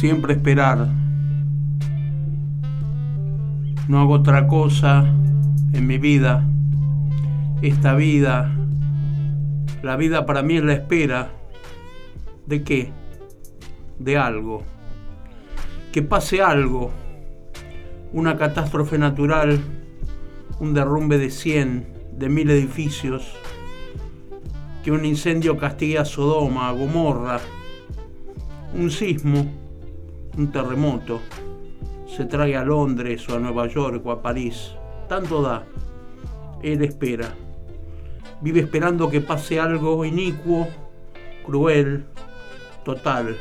siempre esperar. No hago otra cosa en mi vida. Esta vida, la vida para mí es la espera. ¿De qué? De algo. Que pase algo. Una catástrofe natural, un derrumbe de 100, de 1000 edificios. Que un incendio castigue a Sodoma, a Gomorra. Un sismo, un terremoto, se trae a Londres o a Nueva York o a París. Tanto da. Él espera. Vive esperando que pase algo inicuo, cruel, total.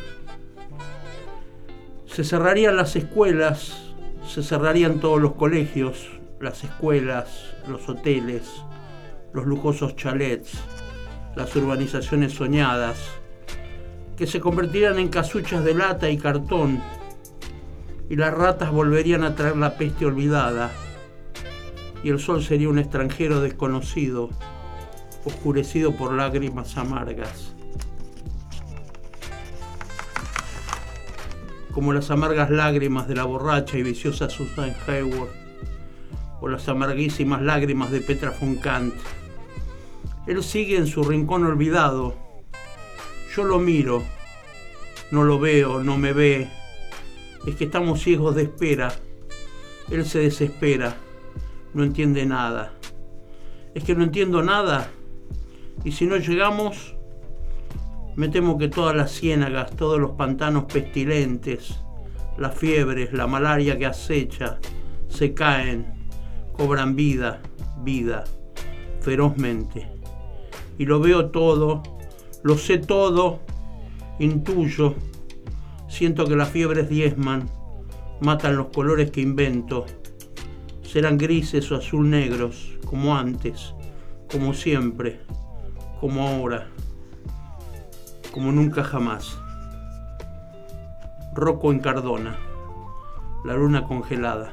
Se cerrarían las escuelas, se cerrarían todos los colegios, las escuelas, los hoteles, los lujosos chalets, las urbanizaciones soñadas, que se convertirían en casuchas de lata y cartón, y las ratas volverían a traer la peste olvidada, y el sol sería un extranjero desconocido, oscurecido por lágrimas amargas. Como las amargas lágrimas de la borracha y viciosa Susan Hayward, o las amarguísimas lágrimas de Petra von Kant. Él sigue en su rincón olvidado. Yo lo miro, no lo veo, no me ve. Es que estamos ciegos de espera. Él se desespera, no entiende nada. Es que no entiendo nada. Y si no llegamos, me temo que todas las ciénagas, todos los pantanos pestilentes, las fiebres, la malaria que acecha, se caen, cobran vida, ferozmente. Y lo veo todo. Lo sé todo, intuyo, siento que las fiebres diezman, matan los colores que invento. Serán grises o azul negros, como antes, como siempre, como ahora, como nunca jamás. Rocco en Cardona, la luna congelada.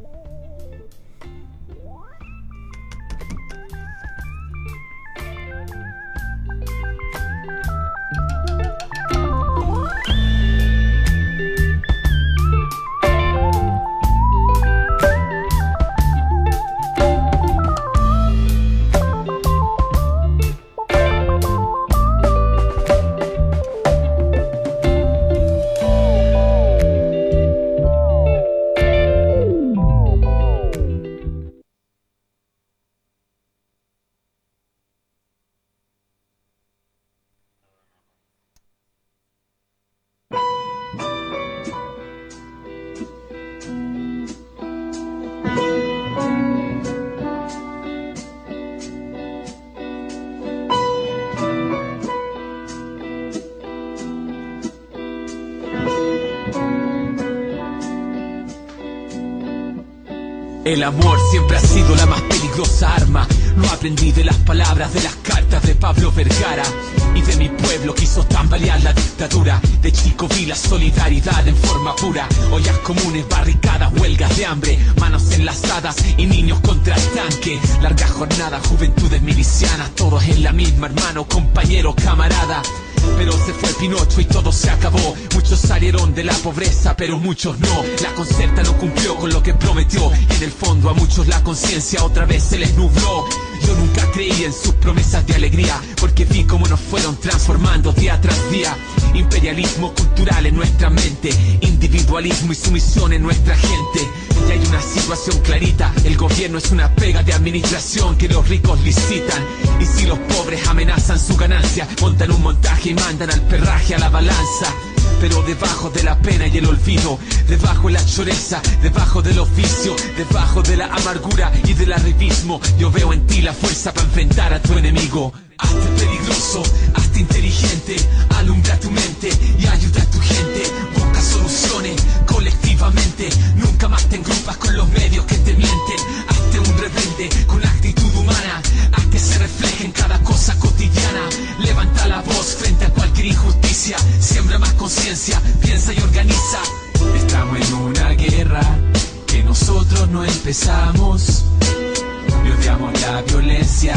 El amor siempre ha sido la más peligrosa arma. Lo aprendí de las palabras de las cartas de Pablo Vergara. Y de mi pueblo quiso tambalear la dictadura. De chico vi la solidaridad en forma pura. Ollas comunes, barricadas, huelgas de hambre, manos enlazadas y niños contra el tanque. Larga jornada, juventudes milicianas, todos en la misma, hermano, compañero, camarada. Pero se fue Pinocho y todo se acabó. Muchos salieron de la pobreza, pero muchos no. La Concerta no cumplió con lo que prometió. Y en el fondo a muchos la conciencia otra vez se les nubló. Yo nunca creí en sus promesas de alegría, porque vi cómo nos fueron transformando día tras día. Imperialismo cultural en nuestra mente, individualismo y sumisión en nuestra gente. Y hay una situación clarita: el gobierno es una pega de administración que los ricos licitan. Y si los pobres amenazan su ganancia, montan un montaje y mandan al perraje a la balanza. Pero debajo de la pena y el olvido, debajo de la choreza, debajo del oficio, debajo de la amargura y del arribismo, yo veo en ti la fuerza para enfrentar a tu enemigo. Hazte peligroso, hazte inteligente, alumbra tu mente y ayuda a tu gente. Busca soluciones colectivamente, nunca más te engrupas con los medios que te mienten. Hazte un rebelde con actitud humana, haz que se refleje en cada cosa cotidiana. Levanta la voz frente a cualquier injusticia, siembra más conciencia, piensa y organiza. Estamos en una guerra que nosotros no empezamos. Y odiamos la violencia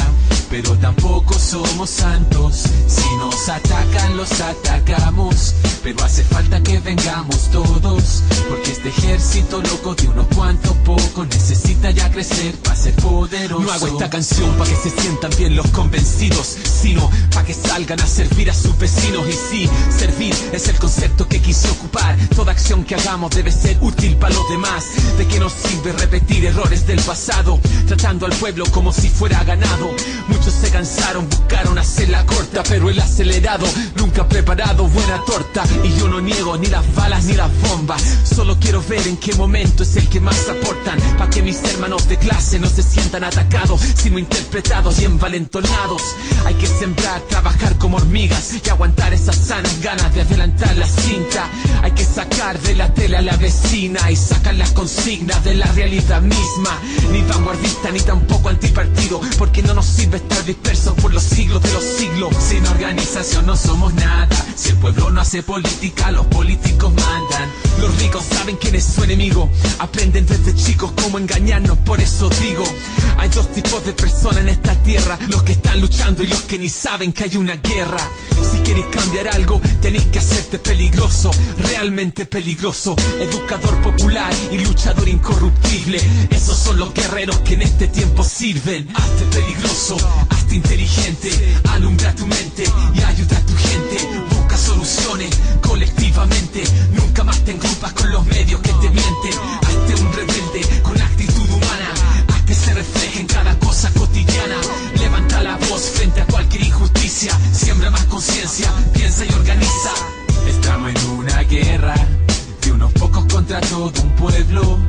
pero tampoco somos santos. Si nos atacan, los atacamos, pero hace falta que vengamos todos, porque este ejército loco de unos cuantos pocos necesita ya crecer para ser poderoso. No hago esta canción pa' que se sientan bien los convencidos, sino pa' que salgan a servir a sus vecinos. Y sí, servir es el concepto que quise ocupar. Toda acción que hagamos debe ser útil para los demás. ¿De qué nos sirve repetir errores del pasado, tratando al pueblo como si fuera ganado? Muchos se cansaron, buscaron hacerla corta, pero el acelerado nunca ha preparado buena torta. Y yo no niego ni las balas ni las bombas, solo quiero ver en qué momento es el que más aportan, pa' que mis hermanos de clase no se sientan atacados, sino interpretados y envalentonados. Hay que sembrar, trabajar como hormigas y aguantar esas sanas ganas de adelantar la cinta. Hay que sacar de la tele a la vecina y sacar las consignas de la realidad misma. Ni vanguardista ni tampoco antipartido, porque no nos sirve estar dispersos por los siglos de los siglos. Sin organización no somos nada. Si el pueblo no hace política, los políticos mandan. Los ricos saben quién es su enemigo, aprenden desde chicos cómo engañarnos. Por eso digo, hay dos tipos de personas en esta tierra: los que están luchando y los que ni saben que hay una guerra. Si queréis cambiar algo, tenéis que hacerte peligroso, realmente peligroso. Educador popular y luchador incorruptible, esos son los guerreros que en este tiempo sirven. Hazte peligroso, hazte inteligente, alumbra tu mente y ayuda a tu gente. Busca soluciones colectivamente, nunca más te engrupas con los medios que te mienten. Hazte un rebelde con actitud humana, haz que se refleje en cada cosa cotidiana. Levanta la voz frente a cualquier injusticia, siembra más conciencia, piensa y organiza. Estamos en una guerra de unos pocos contra todo un pueblo,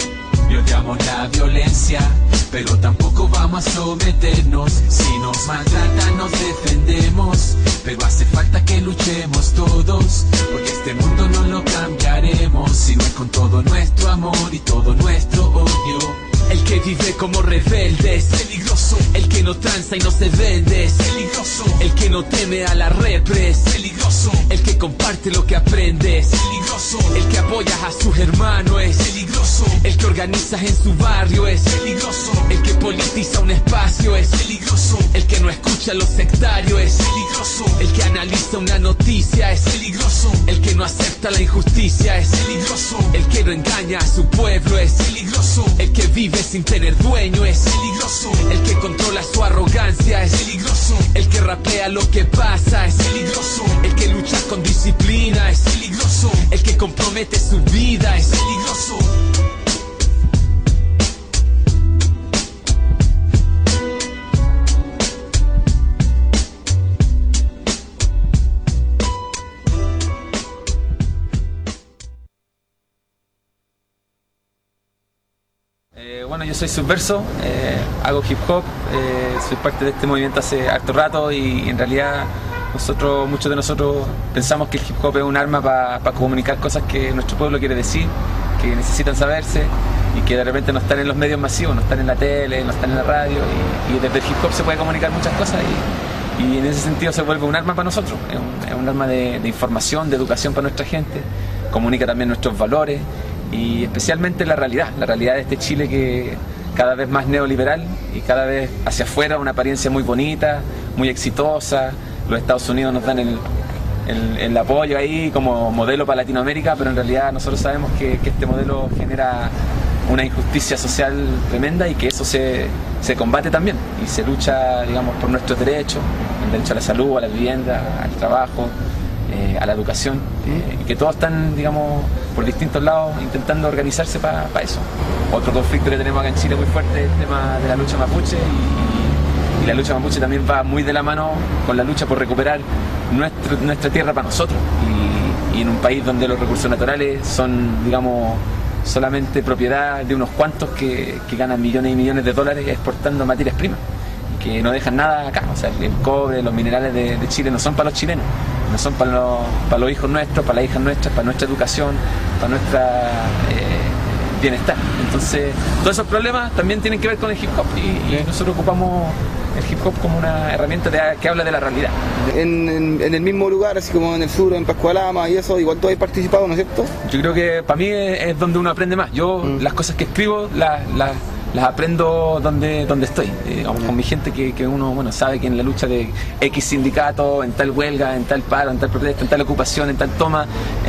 y odiamos la violencia, pero tampoco vamos a someternos. Si nos maltratan nos defendemos, pero hace falta que luchemos todos, porque este mundo no lo cambiaremos si no es con todo nuestro amor y todo nuestro odio. El que vive como rebelde es peligroso, el que no tranza y no se vende es peligroso, el que no teme a la repre es peligroso, el que comparte lo que aprende es peligroso, el que apoya a sus hermanos es peligroso, el que organiza en su barrio es peligroso, el que politiza un espacio es peligroso, el que no escucha a los sectarios es peligroso, el que analiza una noticia es peligroso, el que no acepta la injusticia es peligroso, el que no engaña a su pueblo es peligroso, el que vive sin tener dueño es peligroso, el que controla su arrogancia es peligroso, el que rapea lo que pasa es peligroso, el que lucha con disciplina es peligroso, el que compromete su vida es peligroso. Bueno, yo soy Subverso, hago hip hop, soy parte de este movimiento hace harto rato y en realidad muchos de nosotros pensamos que el hip hop es un arma para comunicar cosas que nuestro pueblo quiere decir, que necesitan saberse y que de repente no están en los medios masivos, no están en la tele, no están en la radio y desde el hip hop se puede comunicar muchas cosas y en ese sentido se vuelve un arma para nosotros, es un arma de información, de educación para nuestra gente, comunica también nuestros valores y especialmente la realidad de este Chile que cada vez más neoliberal y cada vez hacia afuera una apariencia muy bonita, muy exitosa. Los Estados Unidos nos dan el apoyo ahí como modelo para Latinoamérica, pero en realidad nosotros sabemos que este modelo genera una injusticia social tremenda y que eso se combate también y se lucha, digamos, por nuestros derechos, el derecho a la salud, a la vivienda, al trabajo, a la educación, y que todos están, digamos, por distintos lados intentando organizarse para eso. Otro conflicto que tenemos acá en Chile muy fuerte es el tema de la lucha mapuche y la lucha mapuche también va muy de la mano con la lucha por recuperar nuestra tierra para nosotros y en un país donde los recursos naturales son, digamos, solamente propiedad de unos cuantos que ganan millones y millones de dólares exportando materias primas, que no dejan nada acá. O sea, el cobre, los minerales de Chile no son para los chilenos, no son para los hijos nuestros, para las hijas nuestras, para nuestra educación, para nuestro bienestar. Entonces, todos esos problemas también tienen que ver con el hip hop y nosotros ocupamos el hip hop como una herramienta que habla de la realidad. En el mismo lugar, así como en el sur, en Pascualama y eso, igual tú has participado, ¿no es cierto? Yo creo que para mí es donde uno aprende más. Yo las cosas que escribo las las aprendo donde estoy, con mi gente que uno sabe que en la lucha de X sindicato, en tal huelga, en tal paro, en tal protesta, en tal ocupación, en tal toma,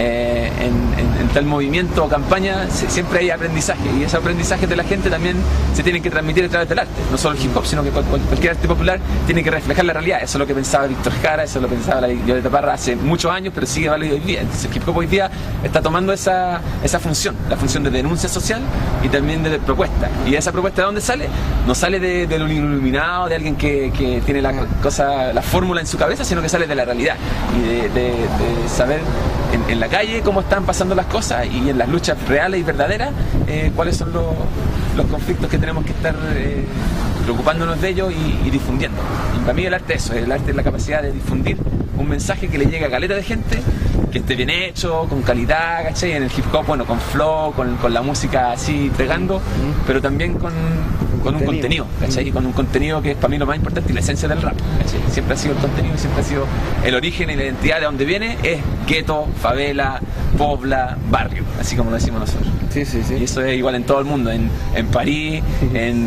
en tal movimiento o campaña, siempre hay aprendizaje, y ese aprendizaje de la gente también se tiene que transmitir a través del arte, no solo el hip hop, sino que cualquier arte popular tiene que reflejar la realidad. Eso es lo que pensaba Víctor Jara, eso es lo que pensaba la Violeta Parra hace muchos años, pero sigue válido hoy día. Entonces el hip hop hoy día está tomando esa función, la función de denuncia social y también de propuesta. ¿Y esa propuesta de dónde sale? No sale de lo iluminado, de alguien que tiene la fórmula en su cabeza, sino que sale de la realidad y de saber en la calle cómo están pasando las cosas, y en las luchas reales y verdaderas cuáles son los conflictos que tenemos que estar preocupándonos de ellos y difundiendo. Y para mí el arte es eso, el arte es la capacidad de difundir un mensaje que le llegue a caleta de gente, que esté bien hecho, con calidad, ¿cachai? En el hip hop, con flow, con la música así pegando, pero también con un contenido, ¿cachai? Con un contenido que es para mí lo más importante y la esencia del rap, ¿cachai? Siempre ha sido el contenido, siempre ha sido el origen y la identidad de donde viene, es gueto, favela, pobla, barrio, así como lo decimos nosotros. Sí. Y eso es igual en todo el mundo, en París, en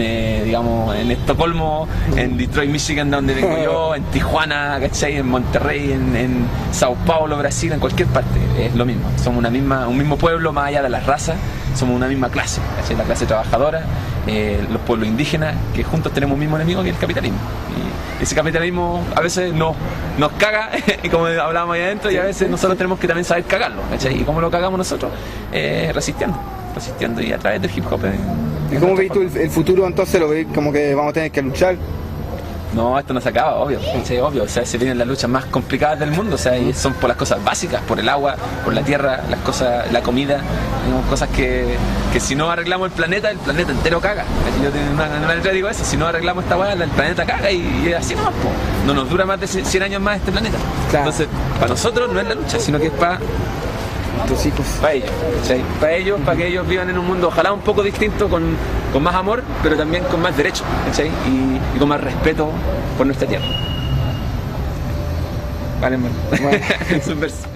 Estocolmo, en Detroit, Michigan, donde vengo yo, en Tijuana, ¿cachai? En Monterrey, en Sao Paulo, Brasil, en cualquier parte, es lo mismo. Somos un mismo pueblo, más allá de las razas, somos una misma clase, ¿cachai? La clase trabajadora, los pueblos indígenas, que juntos tenemos un mismo enemigo, que es el capitalismo. Y ese capitalismo a veces nos caga, y como hablábamos ahí adentro, y a veces nosotros tenemos que también saber cagarlo, ¿cachai? ¿Y cómo lo cagamos nosotros? Resistiendo y a través del hip hop. ¿Y cómo veis tú el futuro entonces? ¿Lo veis como que vamos a tener que luchar? No, esto no se acaba, obvio, o sea, se vienen las luchas más complicadas del mundo, o sea, y son por las cosas básicas, por el agua, por la tierra, las cosas, la comida, digamos, cosas que si no arreglamos el planeta entero caga. Yo en una letra digo eso, si no arreglamos esta hueá, el planeta caga, y así nomás, no nos dura más de 100 años más este planeta. Claro. Entonces, para nosotros no es la lucha, sino que es para tus hijos, para ellos, ¿sí? Para que ellos vivan en un mundo ojalá un poco distinto, con más amor, pero también con más derechos, ¿sí? Y con más respeto por nuestra tierra. Vale, hermano. Es un verso.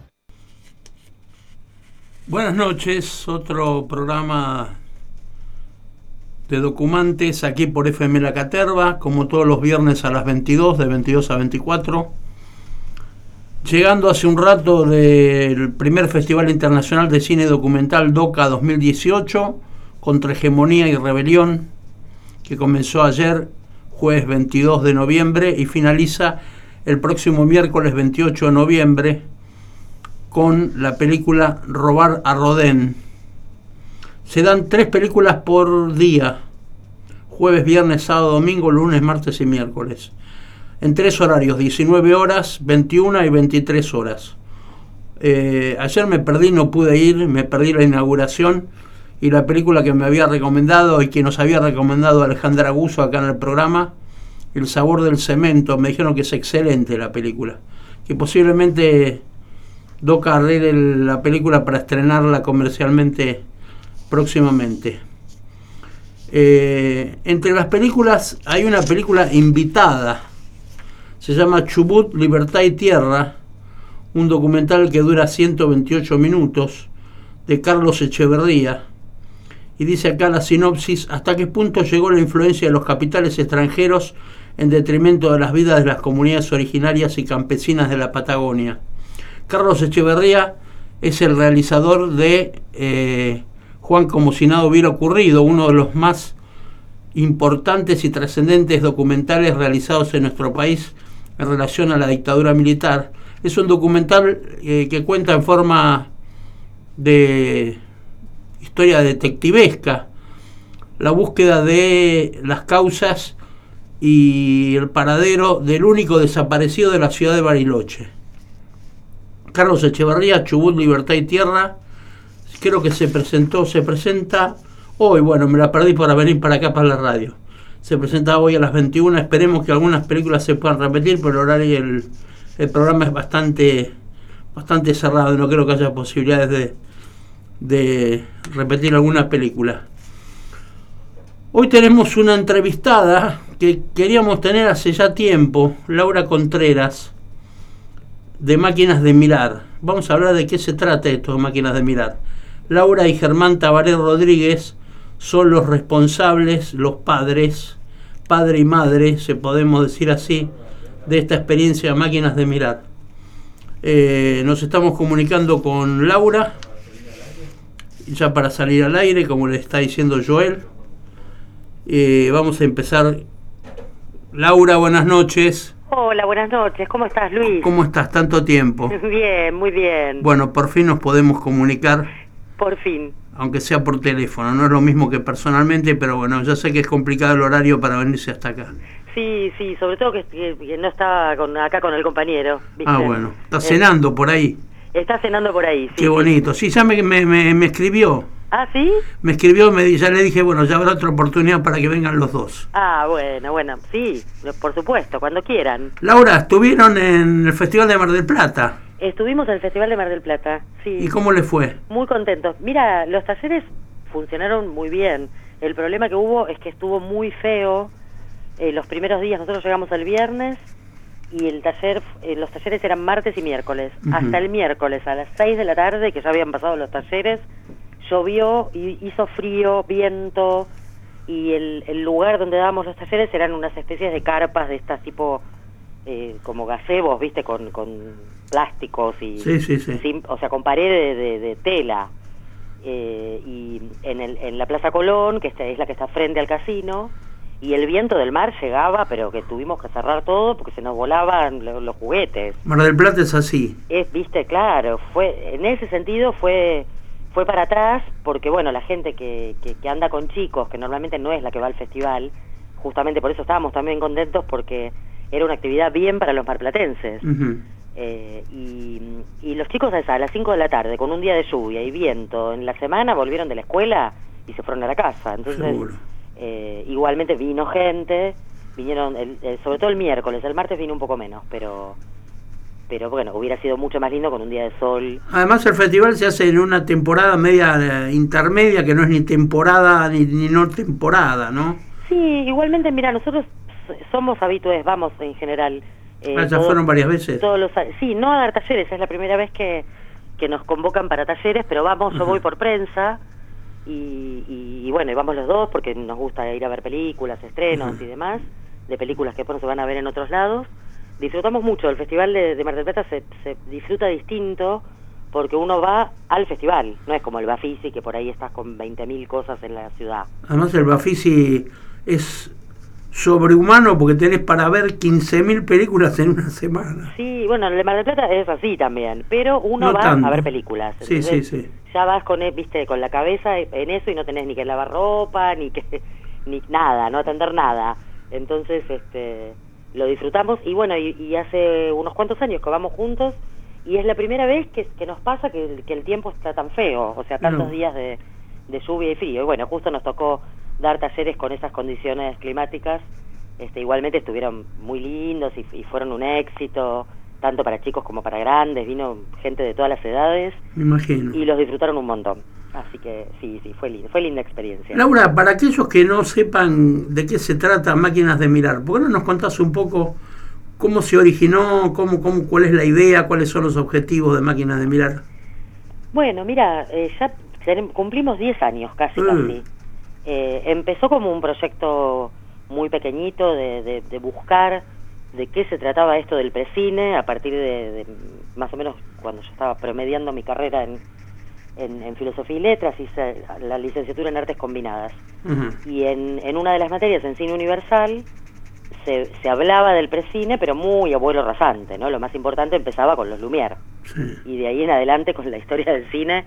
Buenas noches, otro programa de Documantes aquí por FM La Caterva, como todos los viernes a las 22, de 22 a 24. Llegando hace un rato del primer Festival Internacional de Cine Documental DOCA 2018, Contra Hegemonía y Rebelión, que comenzó ayer, jueves 22 de noviembre, y finaliza el próximo miércoles 28 de noviembre con la película Robar a Rodin. Se dan 3 películas por día, jueves, viernes, sábado, domingo, lunes, martes y miércoles, en 3 horarios, 19 horas, 21 y 23 horas. Ayer me perdí, no pude ir, me perdí la inauguración, y la película que me había recomendado y que nos había recomendado Alejandra Guzzo acá en el programa, El sabor del cemento, me dijeron que es excelente la película, que posiblemente Doca arregle la película para estrenarla comercialmente próximamente. Entre las películas hay una película invitada, se llama Chubut, Libertad y Tierra, un documental que dura 128 minutos, de Carlos Echeverría, y dice acá la sinopsis: ¿hasta qué punto llegó la influencia de los capitales extranjeros en detrimento de las vidas de las comunidades originarias y campesinas de la Patagonia? Carlos Echeverría es el realizador de Juan como si nada hubiera ocurrido, uno de los más importantes y trascendentes documentales realizados en nuestro país en relación a la dictadura militar. Es un documental que cuenta en forma de historia detectivesca la búsqueda de las causas y el paradero del único desaparecido de la ciudad de Bariloche. Carlos Echeverría, Chubut, Libertad y Tierra, creo que se presenta hoy, bueno, me la perdí para venir para acá para la radio. Se presenta hoy a las 21, esperemos que algunas películas se puedan repetir, pero el horario y el programa es bastante cerrado, no creo que haya posibilidades de repetir alguna película. Hoy tenemos una entrevistada que queríamos tener hace ya tiempo, Laura Contreras, de Máquinas de Mirar. Vamos a hablar de qué se trata esto de Máquinas de Mirar. Laura y Germán Tabaré Rodríguez son los responsables, los padres, padre y madre, se podemos decir así, de esta experiencia de Máquinas de Mirar. Nos estamos comunicando con Laura, ya para salir al aire, como le está diciendo Joel. Vamos a empezar. Laura, buenas noches. Hola, buenas noches. ¿Cómo estás, Luis? ¿Cómo estás? Tanto tiempo. Bien, muy bien. Bueno, por fin nos podemos comunicar. Por fin. Aunque sea por teléfono, no es lo mismo que personalmente, pero bueno, ya sé que es complicado el horario para venirse hasta acá. Sí, sobre todo que no está acá con el compañero, ¿viste? Ah, bueno, está cenando por ahí. Está cenando por ahí, sí. Qué bonito. Sí, ya me escribió. ¿Ah, sí? Me escribió, ya le dije, bueno, ya habrá otra oportunidad para que vengan los dos. Ah, bueno, sí, por supuesto, cuando quieran. Laura, estuvieron en el Festival de Mar del Plata. Estuvimos en el Festival de Mar del Plata, sí. ¿Y cómo le fue? Muy contentos. Mira, los talleres funcionaron muy bien. El problema que hubo es que estuvo muy feo. Los primeros días, nosotros llegamos el viernes y los talleres eran martes y miércoles. Hasta el miércoles a las 6 de la tarde, que ya habían pasado los talleres, llovió y hizo frío, viento, y el lugar donde dábamos los talleres eran unas especies de carpas de estas tipo como gazebos, viste, con plásticos y sí. o sea, con paredes de tela, y en la Plaza Colón, que es la que está frente al casino, y el viento del mar llegaba, pero que tuvimos que cerrar todo porque se nos volaban los juguetes. Mar del Plata es así. Viste, claro, en ese sentido fue para atrás, porque bueno, la gente que anda con chicos, que normalmente no es la que va al festival, justamente por eso estábamos también contentos, porque era una actividad bien para los marplatenses. Y los chicos a las 5 de la tarde, con un día de lluvia y viento, en la semana volvieron de la escuela y se fueron a la casa. Entonces, seguro. Igualmente vino gente, vinieron sobre todo el miércoles, el martes vino un poco menos, pero bueno, hubiera sido mucho más lindo con un día de sol. Además el festival se hace en una temporada media intermedia, que no es ni temporada ni no temporada, ¿no? Sí, igualmente, mira, nosotros somos habitués, vamos en general. ¿Ya fueron varias veces? Sí, no a dar talleres, es la primera vez que nos convocan para talleres, pero vamos, yo voy por prensa, y bueno, y vamos los dos porque nos gusta ir a ver películas, estrenos y demás, de películas que después no se van a ver en otros lados. Disfrutamos mucho, el Festival de Mar del Plata se disfruta distinto porque uno va al festival, no es como el Bafisi, que por ahí estás con 20.000 cosas en la ciudad. Además el Bafisi es sobrehumano porque tenés para ver 15.000 películas en una semana. Sí, bueno, el de Mar del Plata es así también, pero uno va a ver películas. Entonces, sí. Ya vas con la cabeza en eso y no tenés ni que lavar ropa, ni nada, no atender nada. Entonces, lo disfrutamos y bueno, y hace unos cuantos años que vamos juntos y es la primera vez que nos pasa que el tiempo está tan feo, o sea, tantos días de lluvia y frío. Y bueno, justo nos tocó dar talleres con esas condiciones climáticas. Igualmente estuvieron muy lindos y fueron un éxito, tanto para chicos como para grandes, vino gente de todas las edades. Me imagino. Y los disfrutaron un montón. Así que sí, fue linda experiencia. Laura, para aquellos que no sepan de qué se trata Máquinas de Mirar, ¿por qué no nos contás un poco cómo se originó, cuál es la idea, cuáles son los objetivos de Máquinas de Mirar? Bueno, mira, ya cumplimos 10 años casi. Empezó como un proyecto muy pequeñito de buscar de qué se trataba esto del precine, a partir de más o menos cuando yo estaba promediando mi carrera en filosofía y letras, hice la licenciatura en artes combinadas. Y en una de las materias, en cine universal, se hablaba del precine, pero muy abuelo rasante, ¿no? Lo más importante empezaba con los Lumière. Y de ahí en adelante con la historia del cine,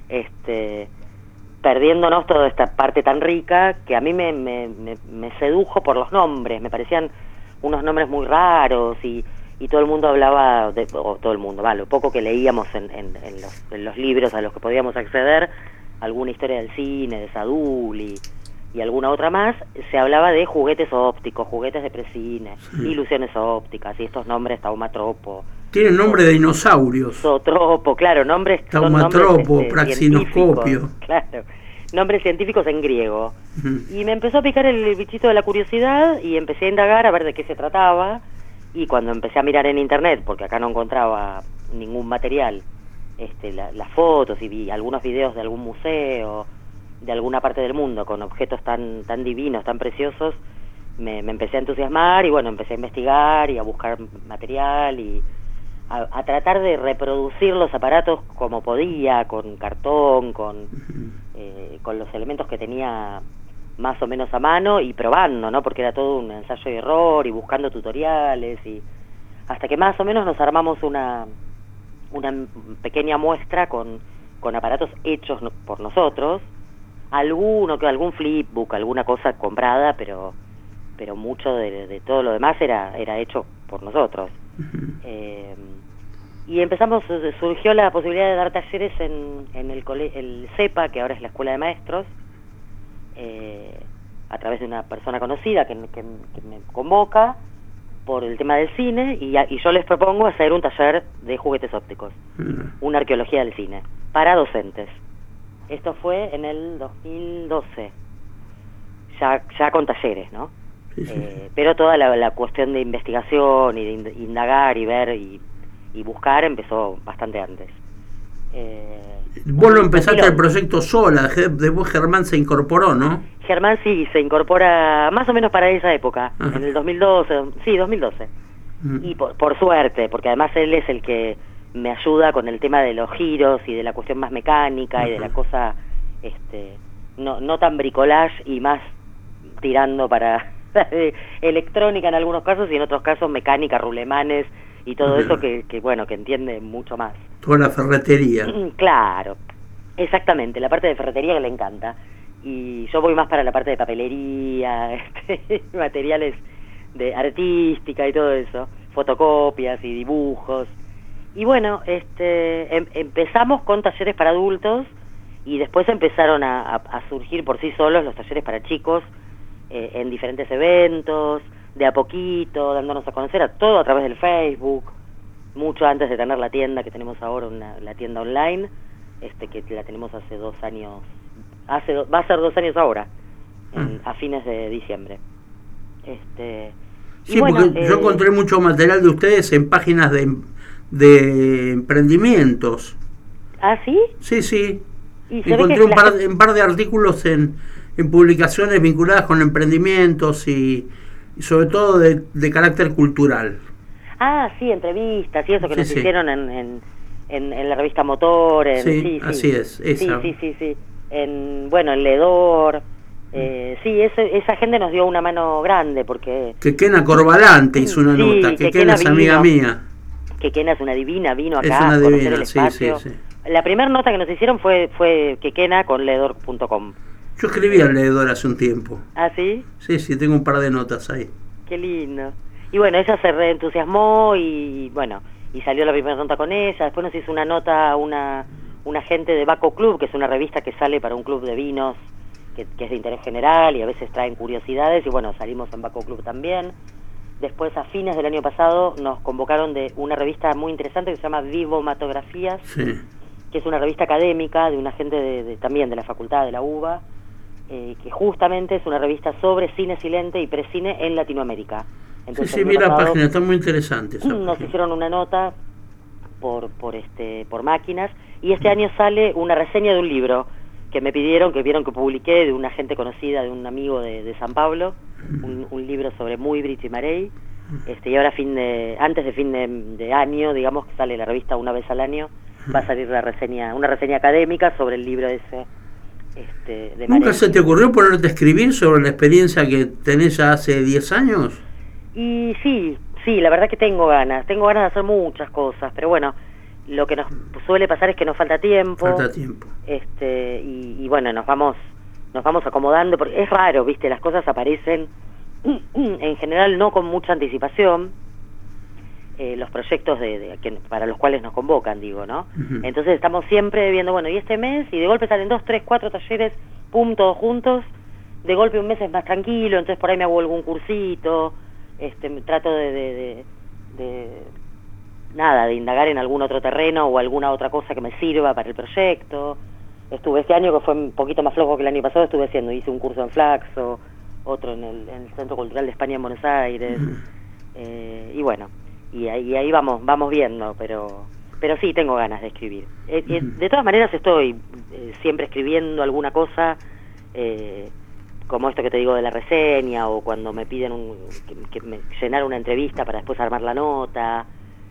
perdiéndonos toda esta parte tan rica que a mí me sedujo por los nombres. Me parecían unos nombres muy raros y todo el mundo hablaba, lo poco que leíamos en los libros a los que podíamos acceder, alguna historia del cine, de Sadul y alguna otra más, se hablaba de juguetes ópticos, juguetes de precine, ilusiones ópticas y estos nombres, taumatropo. Tienen nombre de dinosaurios. Zootropo, claro, nombres... Taumatropo, praxinoscopio. Claro, nombres científicos en griego. Y me empezó a picar el bichito de la curiosidad y empecé a indagar a ver de qué se trataba. Y cuando empecé a mirar en internet, porque acá no encontraba ningún material, las fotos y vi algunos videos de algún museo de alguna parte del mundo con objetos tan divinos, tan preciosos, me empecé a entusiasmar y bueno, empecé a investigar y a buscar material y a tratar de reproducir los aparatos como podía, con cartón, con los elementos que tenía más o menos a mano y probando, ¿no? Porque era todo un ensayo y error y buscando tutoriales y hasta que más o menos nos armamos una pequeña muestra con aparatos hechos por nosotros, algún flipbook, alguna cosa comprada, pero mucho de todo lo demás era hecho por nosotros. Y surgió la posibilidad de dar talleres en el CEPA, que ahora es la Escuela de Maestros, a través de una persona conocida que me convoca por el tema del cine, y yo les propongo hacer un taller de juguetes ópticos, una arqueología del cine, para docentes. Esto fue en el 2012, ya con talleres, ¿no? Sí. Pero toda la cuestión de investigación y de indagar y ver y buscar empezó bastante antes. Vos lo empezaste el proyecto sola, después Germán se incorporó, ¿no? Germán sí, se incorpora más o menos para esa época, en el 2012, sí, 2012. Y por suerte, porque además él es el que me ayuda con el tema de los giros y de la cuestión más mecánica y de la cosa no tan bricolage y más tirando para electrónica en algunos casos y en otros casos mecánica, rulemanes y todo eso que entiende mucho más. Toda la ferretería. Claro, exactamente, la parte de ferretería que le encanta. Y yo voy más para la parte de papelería, materiales de artística y todo eso, fotocopias y dibujos. Y bueno, empezamos con talleres para adultos y después empezaron a surgir por sí solos los talleres para chicos en diferentes eventos, de a poquito, dándonos a conocer todo a través del Facebook, mucho antes de tener la tienda que tenemos ahora, la tienda online, que la tenemos hace 2 años, va a ser 2 años ahora, a fines de diciembre. Sí, bueno, porque yo encontré mucho material de ustedes en páginas de emprendimientos. ¿Ah, sí? Sí, sí. Encontré un par de artículos en publicaciones vinculadas con emprendimientos y sobre todo de carácter cultural. Ah, sí, entrevistas y eso que nos hicieron en la revista Motor. Así es. Esa. Sí. En Ledor. Sí, esa gente nos dio una mano grande porque... Quequena Corbalán te hizo una nota, Quequena es amiga mía. Quequena es una divina, vino acá a conocer el espacio. Sí. La primera nota que nos hicieron fue Quequena con ledor.com. Yo escribí al Ledor hace un tiempo. ¿Ah, sí? Sí, tengo un par de notas ahí. Qué lindo. Y bueno, ella se reentusiasmó y bueno, y salió la primera nota con ella. Después nos hizo una nota una gente de Baco Club, que es una revista que sale para un club de vinos que es de interés general y a veces traen curiosidades, y bueno, salimos en Baco Club también. Después, a fines del año pasado, nos convocaron de una revista muy interesante que se llama Vivomatografías, que es una revista académica de una gente también de la facultad de la UBA, que justamente es una revista sobre cine silente y precine en Latinoamérica. Entonces, sí, vi la página, está muy interesante. Nos hicieron una nota por máquinas, y este año sale una reseña de un libro que me pidieron, que vieron que publiqué, de una gente conocida, de un amigo de San Pablo, un libro sobre Muybridge y Marey, y ahora antes de fin de año, digamos, que sale la revista una vez al año, va a salir una reseña académica sobre el libro ese de Marey. ¿Nunca se te ocurrió ponerte a escribir sobre la experiencia que tenés ya hace 10 años? Y sí, la verdad que tengo ganas de hacer muchas cosas, pero bueno, lo que nos suele pasar es que nos falta tiempo. Y bueno, nos vamos acomodando, porque es raro, ¿viste? Las cosas aparecen en general no con mucha anticipación, los proyectos para los cuales nos convocan, digo, ¿no? Entonces estamos siempre viendo, bueno, y este mes, y de golpe salen 2, 3, 4 talleres, todos juntos, de golpe un mes es más tranquilo, entonces por ahí me hago algún cursito, trato de indagar en algún otro terreno o alguna otra cosa que me sirva para el proyecto. Estuve este año, que fue un poquito más flojo que el año pasado, hice un curso en Flaxo, otro en el Centro Cultural de España en Buenos Aires, y bueno, y ahí vamos viendo, pero pero sí tengo ganas de escribir. De todas maneras estoy siempre escribiendo alguna cosa, como esto que te digo de la reseña, o cuando me piden que me llenar una entrevista para después armar la nota,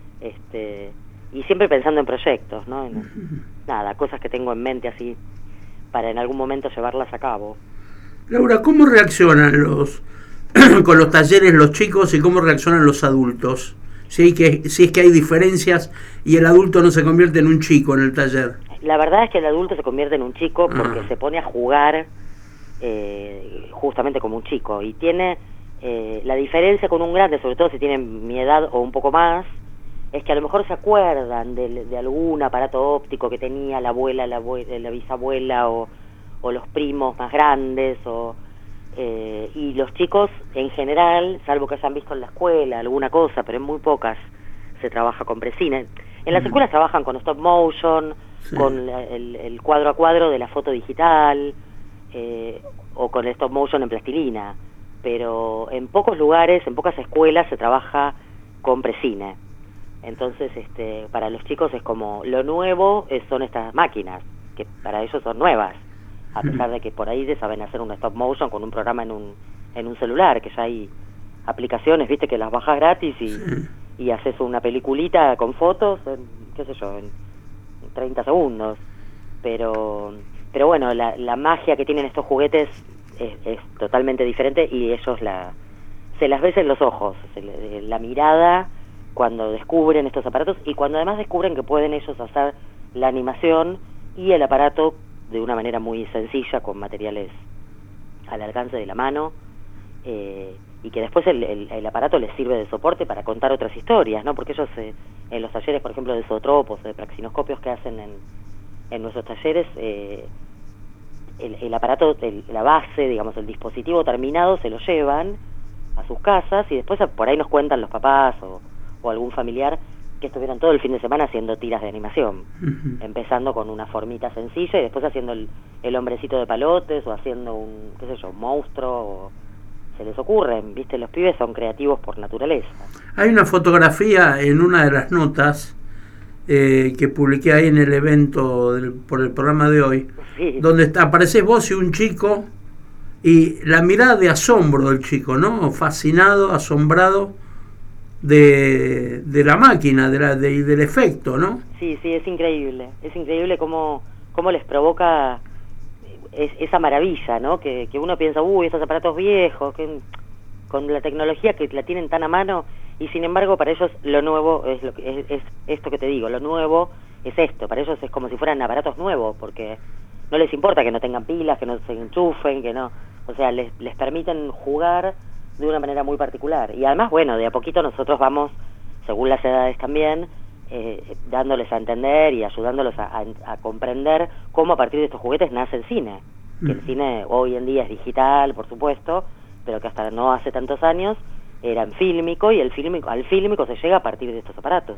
y siempre pensando en proyectos, ¿no? Nada, cosas que tengo en mente así para en algún momento llevarlas a cabo. Laura, ¿cómo reaccionan con los talleres los chicos y cómo reaccionan los adultos? Si es que hay diferencias y el adulto no se convierte en un chico en el taller. La verdad es que el adulto se convierte en un chico porque se pone a jugar justamente como un chico, y tiene la diferencia con un grande, sobre todo si tienen mi edad o un poco más, es que a lo mejor se acuerdan de algún aparato óptico que tenía la abuela, la bisabuela o los primos más grandes, y los chicos en general, salvo que hayan visto en la escuela alguna cosa, pero en muy pocas se trabaja con Precine. En las escuelas trabajan con stop motion, con el cuadro a cuadro de la foto digital, o con el stop motion en plastilina, pero en pocos lugares, en pocas escuelas se trabaja con Precine. Entonces, para los chicos es como lo nuevo son estas máquinas, que para ellos son nuevas, a pesar de que por ahí saben hacer un stop motion con un programa en un celular, que ya hay aplicaciones, viste, que las bajas gratis y haces una peliculita con fotos, qué sé yo, en 30 segundos. Pero bueno, la magia que tienen estos juguetes es totalmente diferente, y ellos se las ves en los ojos, la mirada cuando descubren estos aparatos, y cuando además descubren que pueden ellos hacer la animación y el aparato de una manera muy sencilla, con materiales al alcance de la mano, y que después el aparato les sirve de soporte para contar otras historias, ¿no? Porque ellos en los talleres, por ejemplo, de zootropos, de praxinoscopios que hacen en nuestros talleres, el aparato, la base, digamos, el dispositivo terminado, se lo llevan a sus casas, y después por ahí nos cuentan los papás o algún familiar que estuvieron todo el fin de semana haciendo tiras de animación, empezando con una formita sencilla y después haciendo el hombrecito de palotes, o haciendo un, qué sé yo, un monstruo, o se les ocurren, viste, los pibes son creativos por naturaleza. Hay una fotografía en una de las notas que publiqué ahí en el evento por el programa de hoy, donde apareces vos y un chico, y la mirada de asombro del chico, ¿no? Fascinado, asombrado de la máquina, del efecto, ¿no? Sí, es increíble cómo les provoca esa maravilla, ¿no? Que uno piensa, estos aparatos viejos, que con la tecnología que la tienen tan a mano, y sin embargo para ellos lo nuevo es esto que te digo, lo nuevo es esto, para ellos es como si fueran aparatos nuevos, porque no les importa que no tengan pilas, que no se enchufen, que no, o sea, les permiten jugar de una manera muy particular. Y además, bueno, de a poquito nosotros vamos, según las edades también, dándoles a entender y ayudándolos a comprender cómo a partir de estos juguetes nace el cine. Que el cine hoy en día es digital, por supuesto, pero que hasta no hace tantos años era en fílmico, y al fílmico se llega a partir de estos aparatos.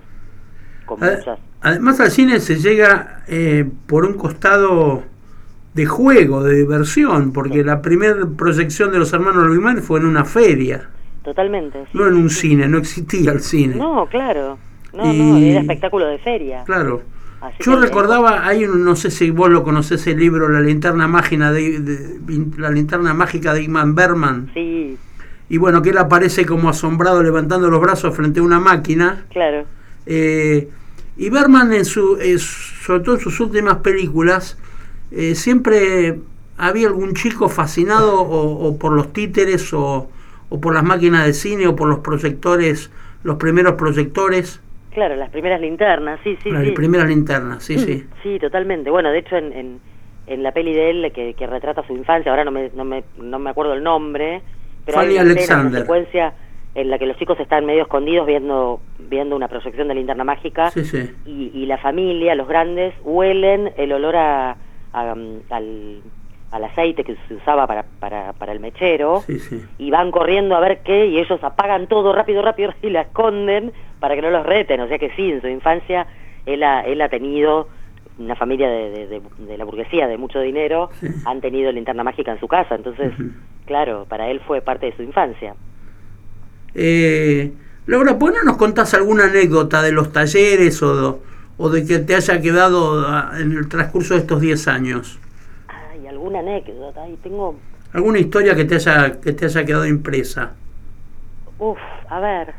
Además al cine se llega por un costado de juego, de diversión, porque la primera proyección de los hermanos Lumière fue en una feria. Totalmente. No en un cine, no existía el cine. No, claro. No, era espectáculo de feria. Claro. Yo recordaba, no sé si vos lo conocés, el libro La linterna mágica La linterna mágica de Ingmar Bergman. Sí. Y bueno, que él aparece como asombrado levantando los brazos frente a una máquina. Claro. Y Bergman, sobre todo en sus últimas películas, siempre había algún chico fascinado o por los títeres o por las máquinas de cine o por los proyectores, los primeros proyectores. Claro, las primeras linternas, sí. Las primeras linternas, sí. Sí, totalmente. Bueno, de hecho en la peli de él que retrata su infancia, ahora no me acuerdo el nombre, pero Fanny hay Alexander. una secuencia en la que los chicos están medio escondidos viendo una proyección de Linterna Mágica, y la familia, los grandes, huelen el olor al aceite que se usaba para el mechero, y van corriendo a ver qué, y ellos apagan todo rápido y la esconden para que no los reten. O sea que sí, en su infancia él ha tenido una familia de la burguesía de mucho dinero, han tenido Linterna Mágica en su casa, entonces claro, para él fue parte de su infancia. Laura, ¿por qué no nos contás alguna anécdota de los talleres o o de que te haya quedado en el transcurso de estos 10 años? Ay, alguna anécdota. Y tengo... ¿Alguna historia que te haya quedado impresa? A ver.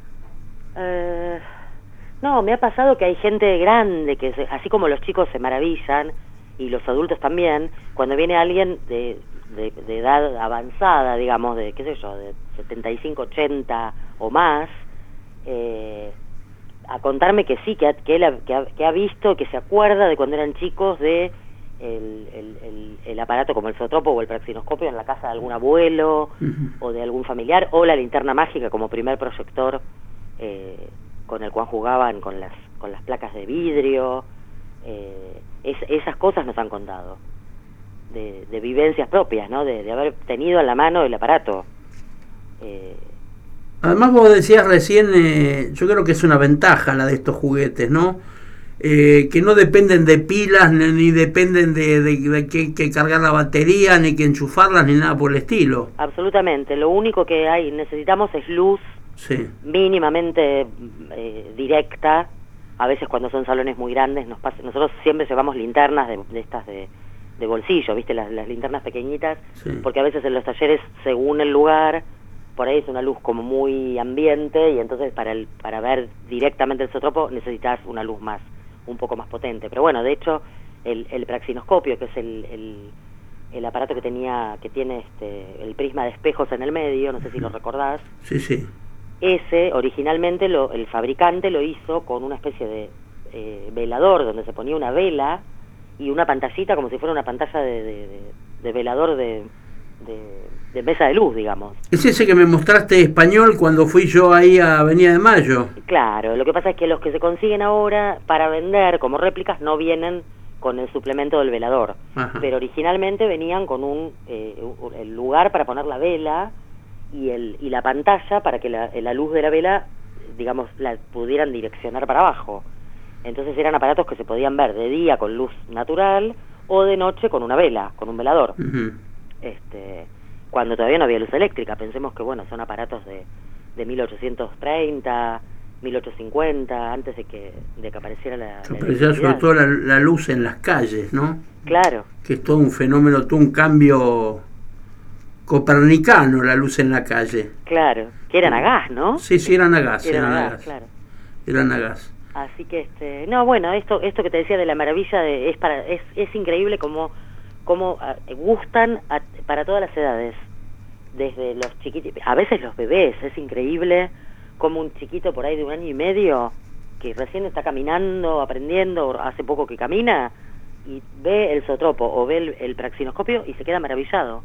No, me ha pasado que hay gente grande que, así como los chicos se maravillan, y los adultos también, cuando viene alguien de edad avanzada, digamos, de, qué sé yo, de 75, 80 o más, a contarme que sí, que ha visto, que se acuerda de cuando eran chicos de el aparato como el zootropo o el praxinoscopio en la casa de algún abuelo o de algún familiar, o la linterna mágica como primer proyector con el cual jugaban con las placas de vidrio. Esas cosas nos han contado de vivencias propias, ¿no? De haber tenido en la mano el aparato. Además vos decías recién, yo creo que es una ventaja la de estos juguetes, ¿no? Que no dependen de pilas, ni dependen de que cargar la batería, ni que enchufarlas, ni nada por el estilo. Absolutamente, lo único que necesitamos es luz, sí, mínimamente directa. A veces cuando son salones muy grandes nosotros siempre llevamos linternas de estas de bolsillo, ¿viste? Las linternas pequeñitas, sí, porque a veces en los talleres, según el lugar, por ahí es una luz como muy ambiente, y entonces para ver directamente el zootropo necesitas una luz un poco más potente. Pero bueno, de hecho, el praxinoscopio, que es el aparato que tiene el prisma de espejos en el medio, no sé si lo recordás. Sí, sí. Ese, originalmente, el fabricante lo hizo con una especie de velador, donde se ponía una vela y una pantallita como si fuera una pantalla de velador de mesa de luz, digamos. Es ese que me mostraste español cuando fui yo ahí a Avenida de Mayo. Claro, lo que pasa es que los que se consiguen ahora para vender como réplicas no vienen con el suplemento del velador. Ajá. Pero originalmente venían con el lugar para poner la vela y la pantalla para que la luz de la vela, digamos, la pudieran direccionar para abajo. Entonces eran aparatos que se podían ver de día con luz natural o de noche con una vela, con un velador. Uh-huh. Cuando todavía no había luz eléctrica. Pensemos que, bueno, son aparatos de 1830, 1850, antes de que apareciera la electricidad. Sobre todo la luz en las calles, ¿no? Claro. Que es todo un fenómeno, todo un cambio copernicano, la luz en la calle. Claro, que eran a gas, ¿no? Sí, eran a gas. Eran a gas, claro. Eran a gas. Así que, no, bueno, esto que te decía de la maravilla, es increíble cómo gustan para todas las edades, desde los chiquitos, a veces los bebés. Es increíble como un chiquito por ahí de 1 año y medio, que recién está caminando, aprendiendo, hace poco que camina, y ve el zootropo o ve el praxinoscopio y se queda maravillado,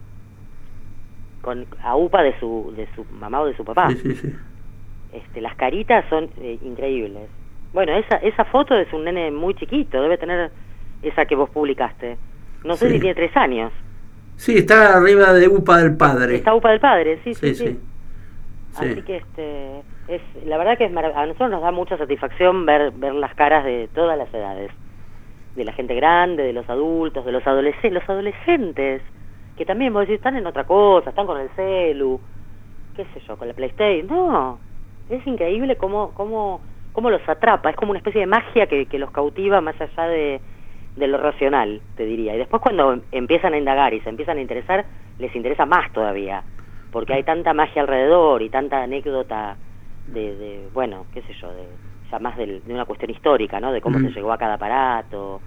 a upa de su mamá o de su papá. Sí, sí, sí. Las caritas son increíbles. Bueno, esa foto es un nene muy chiquito, debe tener esa que vos publicaste. No sé si tiene 3 años. Sí, está arriba de upa del padre. Está upa del padre, sí. Sí. Así que la verdad que a nosotros nos da mucha satisfacción ver las caras de todas las edades, de la gente grande, de los adultos, de los adolescentes, que también vos decís, están en otra cosa, están con el celu, qué sé yo, con la PlayStation. No, es increíble cómo los atrapa, es como una especie de magia que los cautiva más allá de lo racional, te diría. Y después cuando empiezan a indagar y se empiezan a interesar, les interesa más todavía, porque hay tanta magia alrededor y tanta anécdota bueno, qué sé yo, ya más de una cuestión histórica, ¿no? De cómo se llegó a cada aparato.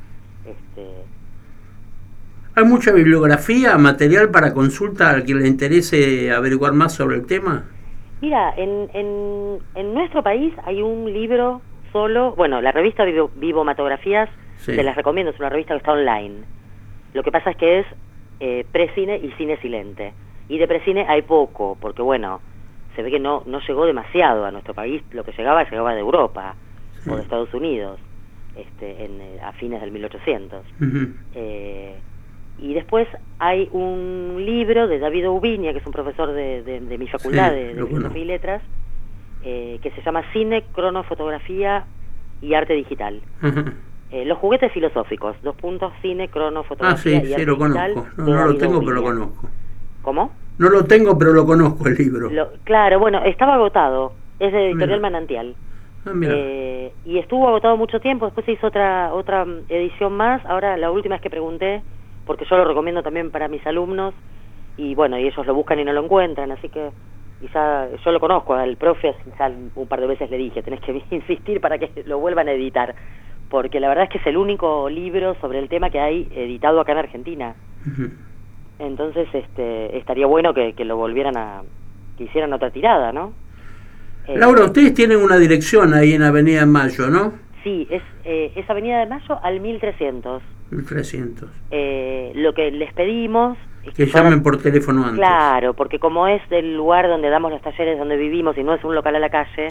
¿Hay mucha bibliografía, material para consulta al que le interese averiguar más sobre el tema? Mira, en nuestro país hay un libro solo, bueno, la revista Vivomatografías, sí, te las recomiendo, es una revista que está online. Lo que pasa es que es precine y cine silente. Y de precine hay poco, porque bueno, se ve que no llegó demasiado a nuestro país. Lo que llegaba de Europa, sí, o de Estados Unidos, a fines del 1800. Uh-huh. Y después hay un libro de David Ubiña, que es un profesor de mi facultad, sí, de Filosofía y Letras, que se llama Cine, Cronofotografía y Arte Digital. Uh-huh. Los juguetes filosóficos, cine, cronofotografía y arte lo digital. Conozco. No lo tengo, pero lo conozco. ¿Cómo? No lo tengo, pero lo conozco el libro. Claro, bueno, estaba agotado. Es de Editorial Manantial. Mira. Y estuvo agotado mucho tiempo, después se hizo otra edición más. Ahora la última vez que pregunté, porque yo lo recomiendo también para mis alumnos, y bueno, y ellos lo buscan y no lo encuentran, así que quizá yo lo conozco al profe, quizá un par de veces le dije, tenés que insistir para que lo vuelvan a editar, porque la verdad es que es el único libro sobre el tema que hay editado acá en Argentina. Entonces estaría bueno que lo volvieran que hicieran otra tirada, ¿no? Laura, ustedes tienen una dirección ahí en Avenida Mayo, ¿no? Sí, es Avenida de Mayo al 1300. 1300. Lo que les pedimos es que llamen por teléfono antes. Claro, porque como es del lugar donde damos los talleres, donde vivimos, y no es un local a la calle,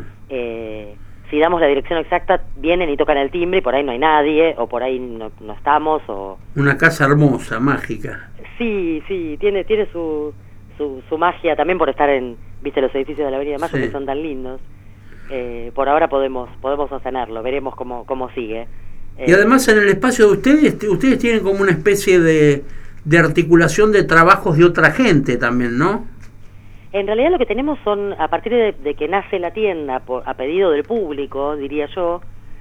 si damos la dirección exacta, vienen y tocan el timbre y por ahí no hay nadie, o por ahí no estamos, o... Una casa hermosa, mágica. Sí, tiene su magia también por estar viste los edificios de la Avenida de Mayo, que son tan lindos. Por ahora podemos sostenerlo, veremos cómo sigue. Y además en el espacio de ustedes tienen como una especie de articulación de trabajos de otra gente también, ¿no? En realidad lo que tenemos son, a partir de que nace la tienda a pedido del público, diría yo,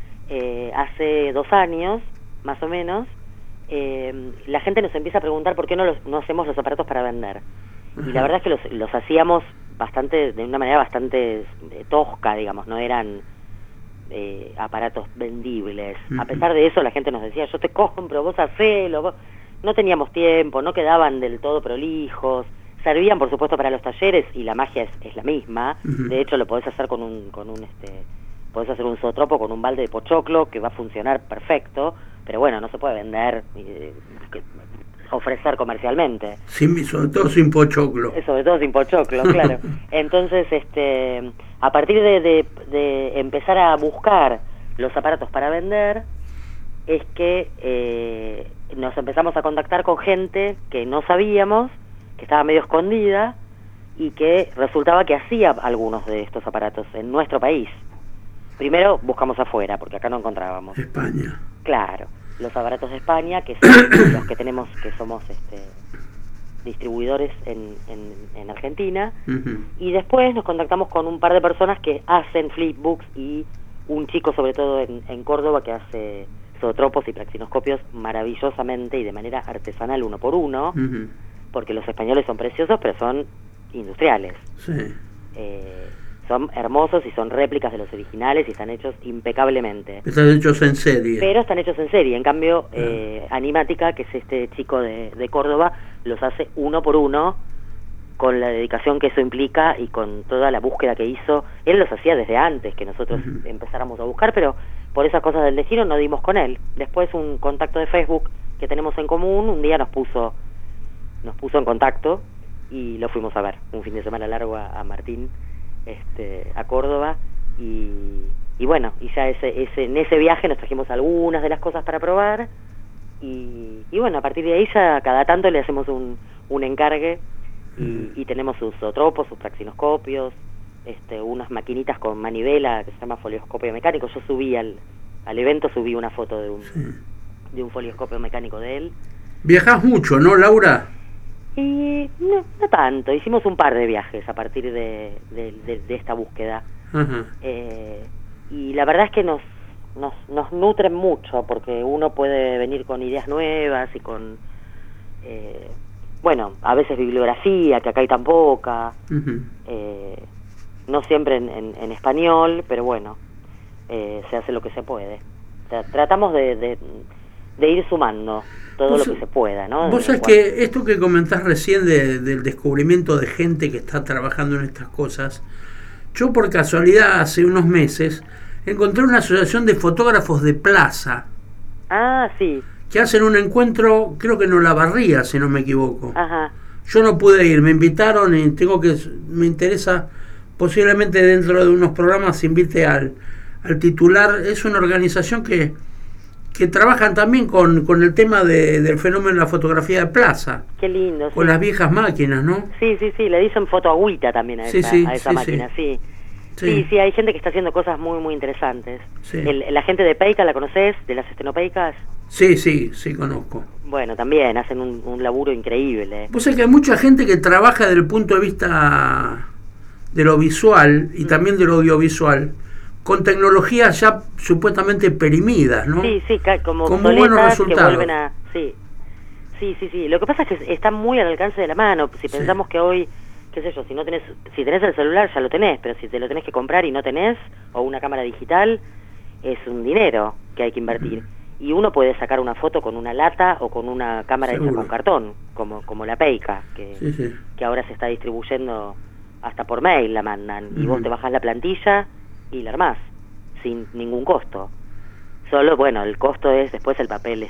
hace 2 años, más o menos, la gente nos empieza a preguntar por qué no hacemos los aparatos para vender. Y la verdad es que los hacíamos de una manera bastante tosca, digamos, no eran aparatos vendibles. A pesar de eso la gente nos decía, yo te compro, vos hacelo. No teníamos tiempo, no quedaban del todo prolijos, servían por supuesto para los talleres y la magia es la misma. De hecho lo podés hacer podés hacer un zootropo con un balde de pochoclo que va a funcionar perfecto, pero bueno, no se puede vender, ofrecer comercialmente. Sobre todo sin pochoclo. Sobre todo sin pochoclo, claro. Entonces, a partir de empezar a buscar los aparatos para vender, es que nos empezamos a contactar con gente que no sabíamos, que estaba medio escondida, y que resultaba que hacía algunos de estos aparatos en nuestro país. Primero buscamos afuera, porque acá no encontrábamos. España. Claro, los aparatos de España, que son los que tenemos, que somos distribuidores en Argentina, y después nos contactamos con un par de personas que hacen flipbooks, y un chico sobre todo en Córdoba que hace zootropos y praxinoscopios maravillosamente y de manera artesanal, 1 por 1, porque los españoles son preciosos, pero son industriales. Sí. Son hermosos y son réplicas de los originales y están hechos impecablemente. Están hechos en serie. Pero están hechos en serie. En cambio, Animática, que es este chico de Córdoba, los hace 1 por 1, con la dedicación que eso implica y con toda la búsqueda que hizo. Él los hacía desde antes que nosotros empezáramos a buscar, pero por esas cosas del destino no dimos con él. Después un contacto de Facebook que tenemos en común, un día nos puso en contacto y lo fuimos a ver, un fin de semana largo a Martín, a Córdoba, y bueno, y ya en ese viaje nos trajimos algunas de las cosas para probar, y bueno, a partir de ahí ya cada tanto le hacemos un encargue, y tenemos sus zootropos, sus praxinoscopios, unas maquinitas con manivela que se llama folioscopio mecánico. Yo subí al evento, subí una foto de un folioscopio mecánico de él. Viajás mucho, ¿no, Laura? Y no tanto, hicimos un par de viajes a partir de esta búsqueda. Y la verdad es que nos nutren mucho, porque uno puede venir con ideas nuevas y con bueno, a veces bibliografía, que acá hay tan poca, no siempre en español, pero bueno, se hace lo que se puede. Tratamos de ir sumando todo lo que se pueda, ¿no? Vos sabés que esto que comentás recién del descubrimiento de gente que está trabajando en estas cosas, yo por casualidad hace unos meses encontré una asociación de fotógrafos de plaza. Ah, sí. Que hacen un encuentro, creo que en Olavarría, si no me equivoco. Ajá. Yo no pude ir, me invitaron y me interesa, posiblemente dentro de unos programas invite al titular. Es una organización que trabajan también con el tema del fenómeno de la fotografía de plaza. Qué lindo. Con las viejas máquinas, ¿no? Sí, le dicen fotoagüita también a esa máquina, sí. Sí, hay gente que está haciendo cosas muy, muy interesantes. Sí. La gente de Peica, ¿la conocés? ¿De las estenopeicas? Sí, conozco. Bueno, también hacen un laburo increíble. Vos sabés que hay mucha gente que trabaja desde el punto de vista de lo visual y también de lo audiovisual, con tecnologías ya supuestamente perimidas, ¿no? Sí, como con muy buenos obsoletas que resultados. vuelven a... Sí. Lo que pasa es que está muy al alcance de la mano. Si pensamos que hoy, qué sé yo, si tenés el celular ya lo tenés, pero si te lo tenés que comprar y no tenés, o una cámara digital, es un dinero que hay que invertir. Y uno puede sacar una foto con una lata o con una cámara hecha con cartón, como la Peica, que ahora se está distribuyendo hasta por mail, la mandan, y vos te bajás la plantilla y la armás, sin ningún costo. Solo, bueno, el costo es después el papel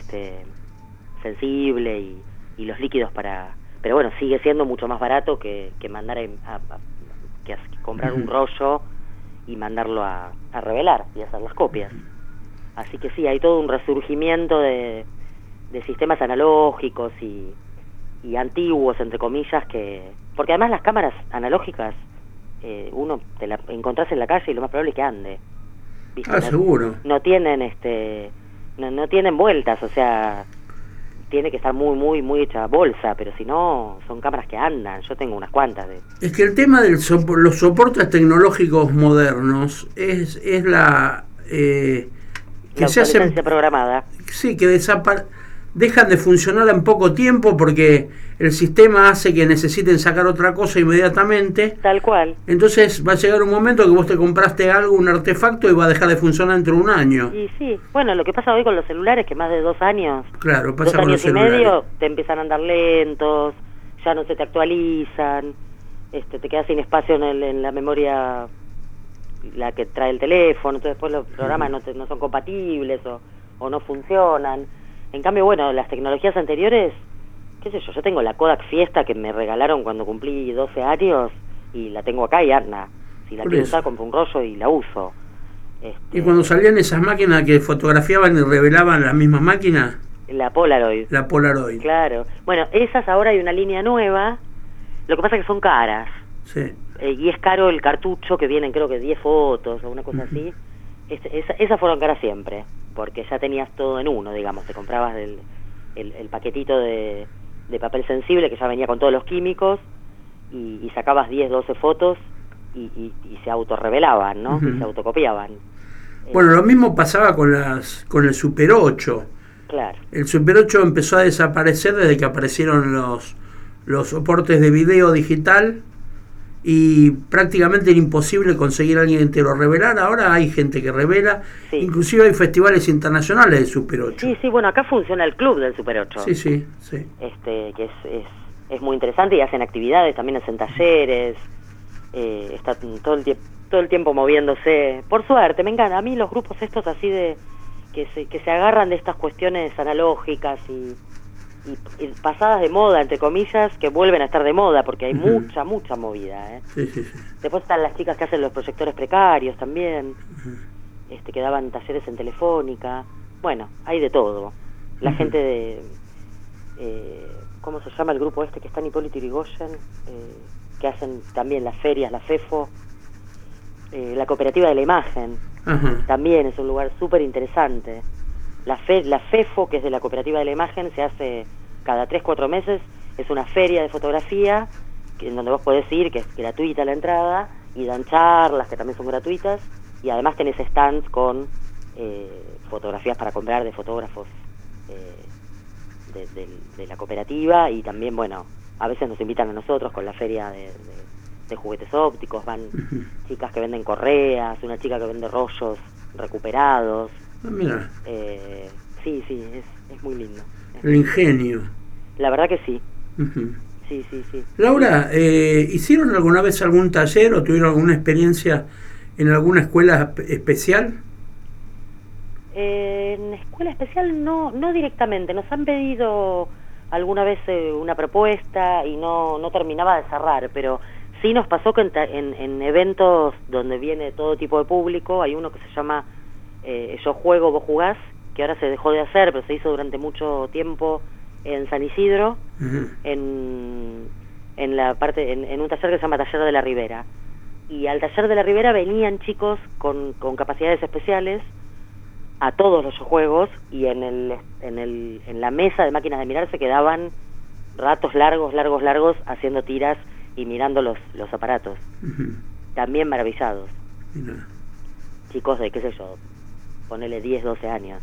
sensible y los líquidos pero bueno, sigue siendo mucho más barato que mandar que comprar un rollo y mandarlo a revelar y hacer las copias. Así que sí, hay todo un resurgimiento de sistemas analógicos y antiguos, entre comillas, porque además las cámaras analógicas uno te la encontrás en la calle y lo más probable es que ande, ¿viste? Seguro. No tienen no tienen vueltas, o sea, tiene que estar muy hecha bolsa, pero si no, son cámaras que andan. Yo tengo unas cuantas Es que el tema de los soportes tecnológicos modernos es la la obsolescencia programada. Sí, que dejan de funcionar en poco tiempo porque el sistema hace que necesiten sacar otra cosa inmediatamente. Tal cual. Entonces va a llegar un momento que vos te compraste algo, un artefacto, y va a dejar de funcionar dentro de un año. Y sí, bueno, lo que pasa hoy con los celulares, que más de 2 años, claro, pasa 2 con los años y celulares. medio, te empiezan a andar lentos, ya no se te actualizan, te quedas sin espacio en la memoria, la que trae el teléfono, entonces después los programas no son compatibles o no funcionan. En cambio, bueno, las tecnologías anteriores, qué sé yo tengo la Kodak Fiesta que me regalaron cuando cumplí 12 años y la tengo acá y anda. Si la quiero usar, compro un rollo y la uso. ¿Y cuando salían esas máquinas que fotografiaban y revelaban las mismas máquinas? La Polaroid. La Polaroid. Claro. Bueno, esas ahora hay una línea nueva, lo que pasa es que son caras. Sí. Y es caro el cartucho, que vienen creo que 10 fotos o una cosa así. Esas fueron caras siempre, porque ya tenías todo en uno, digamos, te comprabas el paquetito de papel sensible que ya venía con todos los químicos y sacabas 10, 12 fotos y se autorrevelaban, ¿no? Y se autocopiaban. Bueno, lo mismo pasaba con el Super 8. Claro. El Super 8 empezó a desaparecer desde que aparecieron los soportes de video digital y prácticamente era imposible conseguir a alguien que te lo revelara. Ahora hay gente que revela, inclusive hay festivales internacionales de Super 8. Sí, bueno, acá funciona el club del Super 8. Sí. Que es muy interesante y hacen actividades, también hacen talleres, está todo el tiempo moviéndose. Por suerte, me encanta. A mí los grupos estos así que se agarran de estas cuestiones analógicas y pasadas de moda, entre comillas, que vuelven a estar de moda, porque hay mucha movida, Sí. Después están las chicas que hacen los proyectores precarios también, que daban talleres en Telefónica. Bueno, hay de todo. La gente de... ¿cómo se llama el grupo que está en Hipólito Yrigoyen? Que hacen también las ferias, la FEFO, la Cooperativa de la Imagen. También es un lugar súper interesante. La FEFO, que es de la Cooperativa de la Imagen, se hace cada 3-4 meses. Es una feria de fotografía en donde vos podés ir, que es gratuita la entrada, y dan charlas que también son gratuitas, y además tenés stands con fotografías para comprar de fotógrafos de la cooperativa, y también, bueno, a veces nos invitan a nosotros con la feria de juguetes ópticos. Van chicas que venden correas, una chica que vende rollos recuperados. Mira. Sí, es muy lindo. El ingenio. La verdad que sí. Sí. Laura, ¿hicieron alguna vez algún taller o tuvieron alguna experiencia en alguna escuela especial? En escuela especial no directamente. Nos han pedido alguna vez una propuesta y no terminaba de cerrar, pero sí nos pasó que en eventos donde viene todo tipo de público, hay uno que se llama Yo Juego, Vos Jugás, que ahora se dejó de hacer, pero se hizo durante mucho tiempo en San Isidro, en un taller que se llama Taller de la Ribera. Y al Taller de la Ribera venían chicos con capacidades especiales a todos los juegos, y en la mesa de máquinas de mirar se quedaban ratos largos haciendo tiras y mirando los aparatos. También maravillados. chicos de, qué sé yo, ponele 10, 12 años.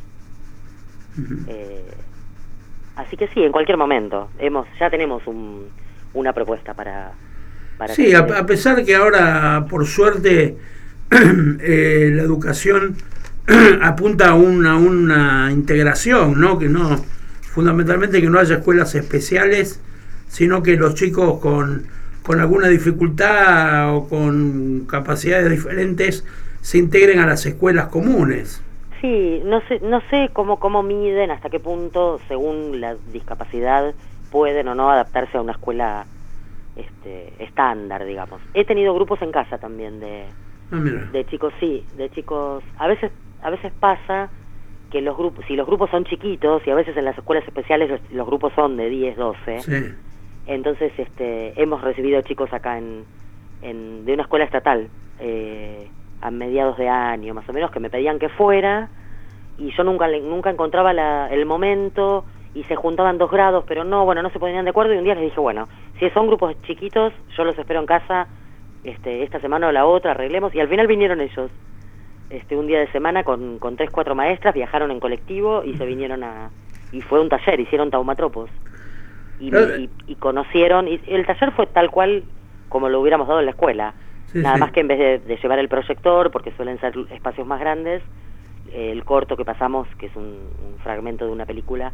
Así que sí, en cualquier momento. Ya tenemos una propuesta para sí, a pesar que ahora, por suerte, la educación apunta a una integración, ¿no? Que no, fundamentalmente que no haya escuelas especiales, sino que los chicos con alguna dificultad o con capacidades diferentes se integren a las escuelas comunes. Sí, no sé cómo miden, hasta qué punto, según la discapacidad, pueden o no adaptarse a una escuela estándar, digamos. He tenido grupos en casa también de chicos, sí, de chicos. A veces pasa que si los grupos son chiquitos, y a veces en las escuelas especiales los grupos son de 10, 12, sí. Entonces hemos recibido chicos acá de una escuela estatal, a mediados de año más o menos, que me pedían que fuera, y yo nunca encontraba el momento, y se juntaban 2 grados, pero no se ponían de acuerdo, y un día les dije, bueno, si son grupos chiquitos, yo los espero en casa, esta semana o la otra, arreglemos, y al final vinieron ellos, un día de semana con 3, 4 maestras, viajaron en colectivo y se vinieron y fue un taller, hicieron taumatropos, y conocieron, y el taller fue tal cual como lo hubiéramos dado en la escuela. Nada más que en vez de llevar el proyector, porque suelen ser espacios más grandes, el corto que pasamos, que es un fragmento de una película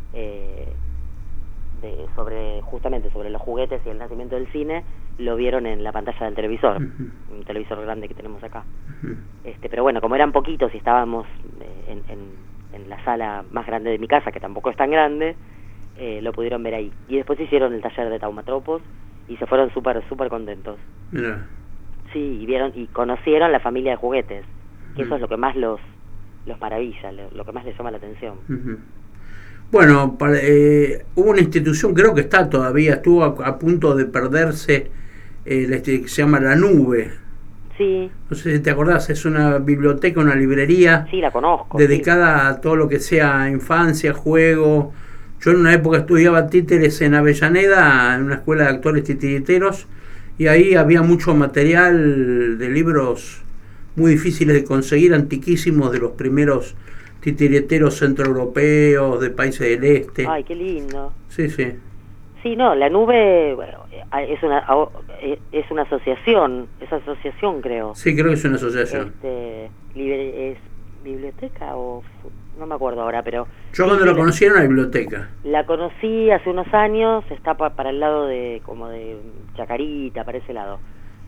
justamente sobre los juguetes y el nacimiento del cine, lo vieron en la pantalla del televisor, un televisor grande que tenemos acá. Pero bueno, como eran poquitos y estábamos en la sala más grande de mi casa, que tampoco es tan grande, lo pudieron ver ahí. Y después hicieron el taller de taumatropos y se fueron súper contentos. Mira. Sí, y vieron y conocieron la familia de juguetes, que eso es lo que más los maravilla, lo que más les llama la atención. Bueno, hubo una institución, creo que está todavía, estuvo a punto de perderse, que se llama La Nube. Sí. No sé si te acordás, es una biblioteca, una librería. Sí, la conozco. Dedicada a todo lo que sea infancia, juego. Yo en una época estudiaba títeres en Avellaneda, en una escuela de actores titiriteros, y ahí había mucho material de libros muy difíciles de conseguir, antiquísimos, de los primeros titiriteros centroeuropeos, de países del este. Ay, qué lindo. Sí, sí. Sí, no, La Nube, bueno, es una asociación, creo. Sí, creo que es una asociación. ¿Es biblioteca o...? No me acuerdo ahora, pero... Yo cuando la conocí era una biblioteca. La conocí hace unos años, está para el lado de Chacarita, para ese lado.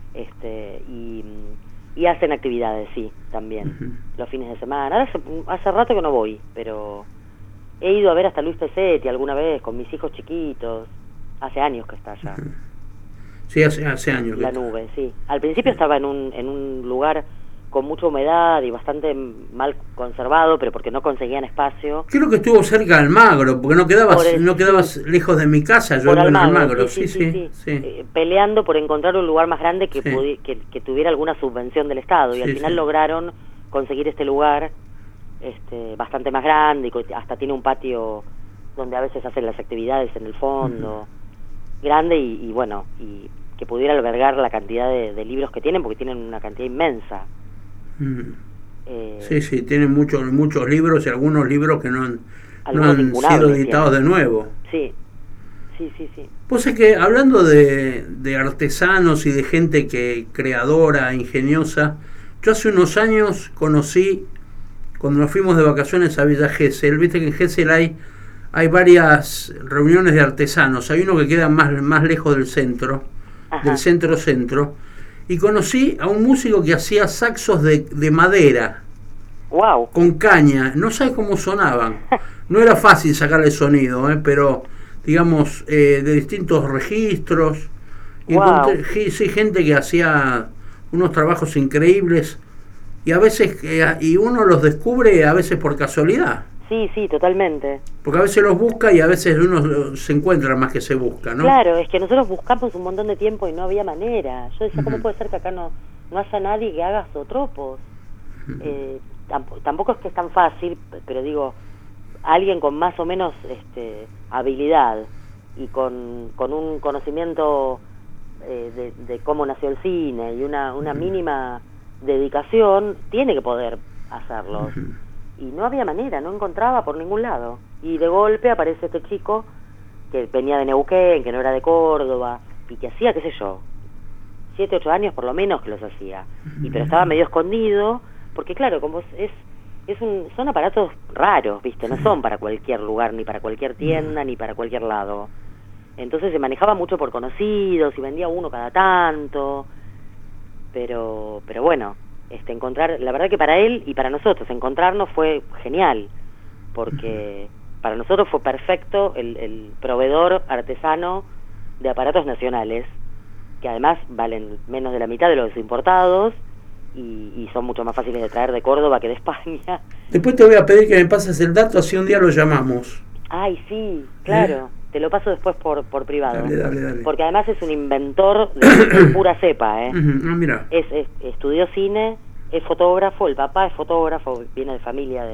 Y hacen actividades, sí, también, los fines de semana. Ahora hace rato que no voy, pero he ido a ver hasta Luis Pesetti alguna vez con mis hijos chiquitos. Hace años que está allá. Sí, hace años. La Nube, sí. Al principio estaba en un lugar con mucha humedad y bastante mal conservado, pero porque no conseguían espacio. Creo que estuvo cerca de Almagro, porque no quedabas lejos de mi casa, yo vivo en Almagro. Sí. Peleando por encontrar un lugar más grande que tuviera alguna subvención del Estado, y al final lograron conseguir este lugar bastante más grande, y hasta tiene un patio donde a veces hacen las actividades en el fondo, grande, y bueno, y que pudiera albergar la cantidad de libros que tienen, porque tienen una cantidad inmensa. Sí, tienen muchos libros, y algunos libros que no han sido editados de nuevo. Sí. Pues es que hablando de artesanos y de gente creadora, ingeniosa, yo hace unos años conocí, cuando nos fuimos de vacaciones a Villa Gesell, viste que en Gesell hay varias reuniones de artesanos, hay uno que queda más lejos del centro, del centro, y conocí a un músico que hacía saxos de madera. Wow. Con caña, no sabes cómo sonaban. No era fácil sacarle sonido, pero digamos de distintos registros. Wow. Sí, gente que hacía unos trabajos increíbles, y a veces y uno los descubre a veces por casualidad. Sí, totalmente. Porque a veces los busca y a veces uno se encuentra más que se busca, ¿no? Claro, es que nosotros buscamos un montón de tiempo y no había manera. Yo decía, ¿cómo puede ser que acá no haya nadie que haga zootropos? Tampoco es que es tan fácil, pero digo, alguien con más o menos habilidad y con un conocimiento de cómo nació el cine y una mínima dedicación, tiene que poder hacerlos. Y no había manera, no encontraba por ningún lado. Y de golpe aparece este chico que venía de Neuquén, que no era de Córdoba, y que hacía, qué sé yo, 7, 8 años por lo menos que los hacía. Pero estaba medio escondido, porque claro, como son aparatos raros, ¿viste? No son para cualquier lugar, ni para cualquier tienda, ni para cualquier lado. Entonces se manejaba mucho por conocidos y vendía uno cada tanto. Pero bueno, encontrar, la verdad que para él y para nosotros encontrarnos fue genial, porque para nosotros fue perfecto el proveedor artesano de aparatos nacionales, que además valen menos de la mitad de los importados y son mucho más fáciles de traer de Córdoba que de España. Después te voy a pedir que me pases el dato, así un día lo llamamos. Ay, sí, claro. Te lo paso después por privado. Dale. Porque además es un inventor de pura cepa, ¿eh? Mira. Estudió cine, es fotógrafo, el papá es fotógrafo, viene de familia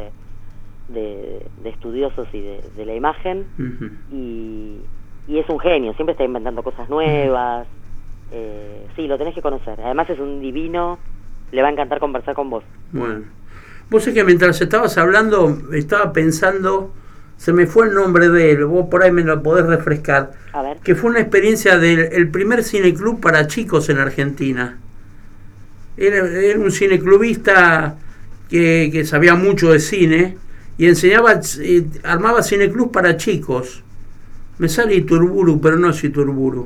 de estudiosos y de la imagen, y es un genio, siempre está inventando cosas nuevas. Sí, lo tenés que conocer. Además es un divino, le va a encantar conversar con vos. Bueno, vos sé que mientras estabas hablando, estaba pensando... Se me fue el nombre de él, vos por ahí me lo podés refrescar. A ver. Que fue una experiencia del primer cineclub para chicos en Argentina. Era un cineclubista que sabía mucho de cine y enseñaba, armaba cineclub para chicos. Me sale Iturburu, pero no es Iturburu.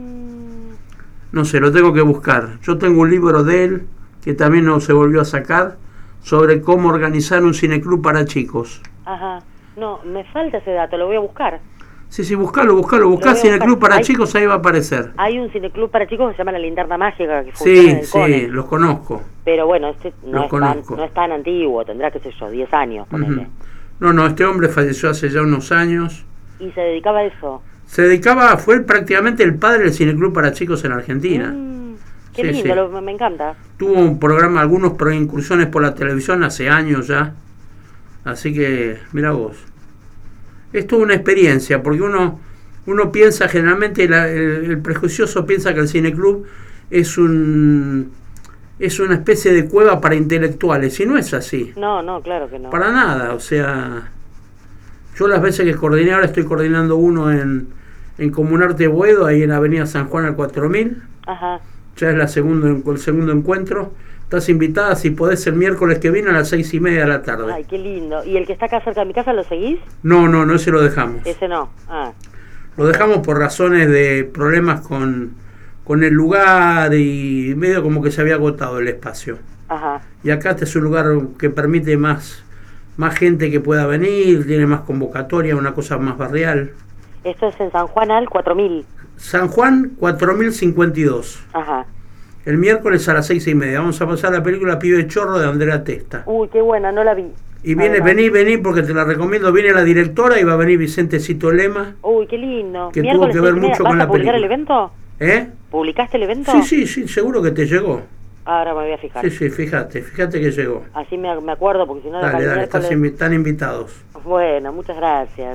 No sé, lo tengo que buscar. Yo tengo un libro de él, que también no se volvió a sacar, sobre cómo organizar un cineclub para chicos. Ajá. No, me falta ese dato, lo voy a buscar. Sí, buscalo, cineclub para chicos, ahí va a aparecer. Hay un cineclub para chicos que se llama La Linterna Mágica, que funciona en el Cone. Sí, los conozco. Pero bueno, no es tan antiguo, tendrá, qué sé yo, 10 años, ponele. No, este hombre falleció hace ya unos años. ¿Y se dedicaba a eso? Fue prácticamente el padre del cineclub para chicos en Argentina. Qué lindo, me encanta. Tuvo un programa, algunos incursiones por la televisión hace años ya. Así que, mira vos. Es toda una experiencia, porque uno piensa generalmente, el prejuicioso piensa que el cineclub es una especie de cueva para intelectuales, y no es así. No, claro que no. Para nada, o sea, yo las veces que coordiné, ahora estoy coordinando uno en Comunarte Boedo, ahí en Avenida San Juan al 4000. Ajá. Ya es el segundo encuentro. Estás invitada, si podés, el miércoles que viene a las 6:30 de la tarde. Ay, qué lindo. ¿Y el que está acá cerca de mi casa lo seguís? No, ese lo dejamos. Ese no. Lo dejamos por razones de problemas con el lugar y medio como que se había agotado el espacio. Ajá. Y acá este es un lugar que permite más gente que pueda venir, tiene más convocatoria, una cosa más barrial. Esto es en San Juan al 4000. San Juan 4052. Ajá. El miércoles a las 6:30. Vamos a pasar la película Pibe Chorro de Andrea Testa. Uy, qué buena, no la vi. Y vení porque te la recomiendo. Viene la directora y va a venir Vicente Cito Lema. Uy, qué lindo. Que tuvo que ver mucho con la película. ¿Vas a publicar el evento? ¿Publicaste el evento? Sí, seguro que te llegó. Ahora me voy a fijar. Sí, fíjate que llegó. Así me acuerdo, porque si no... Dale, están invitados. Bueno, muchas gracias.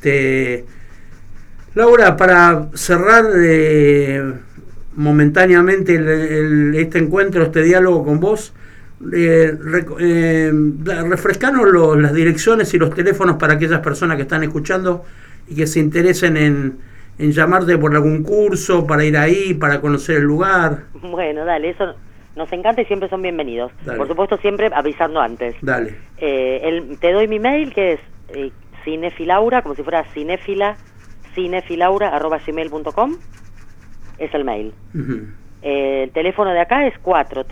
Laura, para cerrar momentáneamente este encuentro, este diálogo con vos, refrescanos las direcciones y los teléfonos para aquellas personas que están escuchando y que se interesen en llamarte por algún curso, para ir ahí, para conocer el lugar. Bueno, dale, eso nos encanta y siempre son bienvenidos. Dale. Por supuesto, siempre avisando antes. Dale. Te doy mi mail, que es cinefilaura, como si fuera cinéfila, cinefilaura@gmail.com. Es el mail. El teléfono de acá es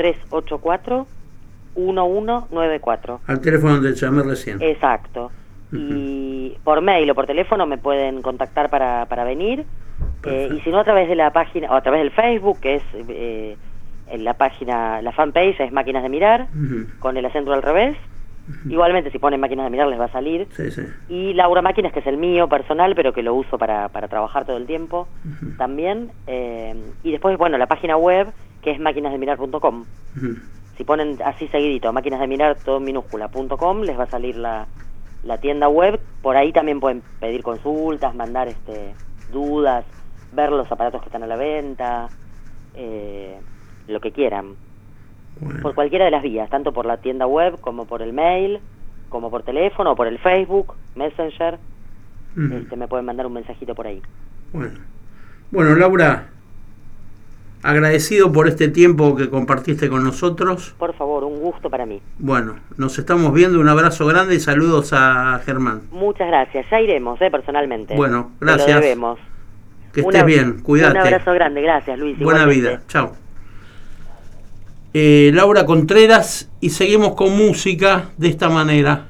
4384-1194. Al teléfono donde llamé recién. Exacto. Y por mail o por teléfono me pueden contactar para venir. Y si no, a través de la página, o a través del Facebook, que es en la página, la fanpage es Máquinas de Mirar, con el acento al revés. Igualmente, si ponen Máquinas de Mirar les va a salir. Sí. Y Laura Máquinas, que es el mío personal, pero que lo uso para trabajar todo el tiempo también. Y después, bueno, la página web, que es máquinasdemirar.com. Si ponen así seguidito, máquinasdemirar, todo en minúscula.com, les va a salir la tienda web. Por ahí también pueden pedir consultas, mandar dudas, ver los aparatos que están a la venta, lo que quieran. Bueno. por cualquiera de las vías, tanto por la tienda web como por el mail, como por teléfono, o por el Facebook, Messenger. Me pueden mandar un mensajito por ahí. Bueno, Laura, agradecido por este tiempo que compartiste con nosotros. Por favor, un gusto para mí. Bueno, nos estamos viendo, un abrazo grande y saludos a Germán. Muchas gracias, ya iremos, personalmente. Bueno, gracias. Te lo debemos. Que estés bien, cuídate. Un abrazo grande, gracias Luis. Buena Igualmente. vida, chao. Laura Contreras, y seguimos con música de esta manera.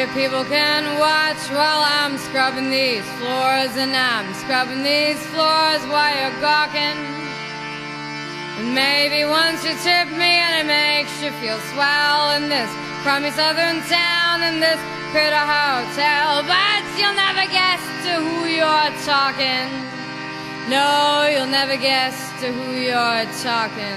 you people can watch while I'm scrubbing these floors, and I'm scrubbing these floors while you're gawking. And maybe once you tip me and it makes you feel swell in this crummy southern town, in this critter hotel, but you'll never guess to who you're talking. No, you'll never guess to who you're talking.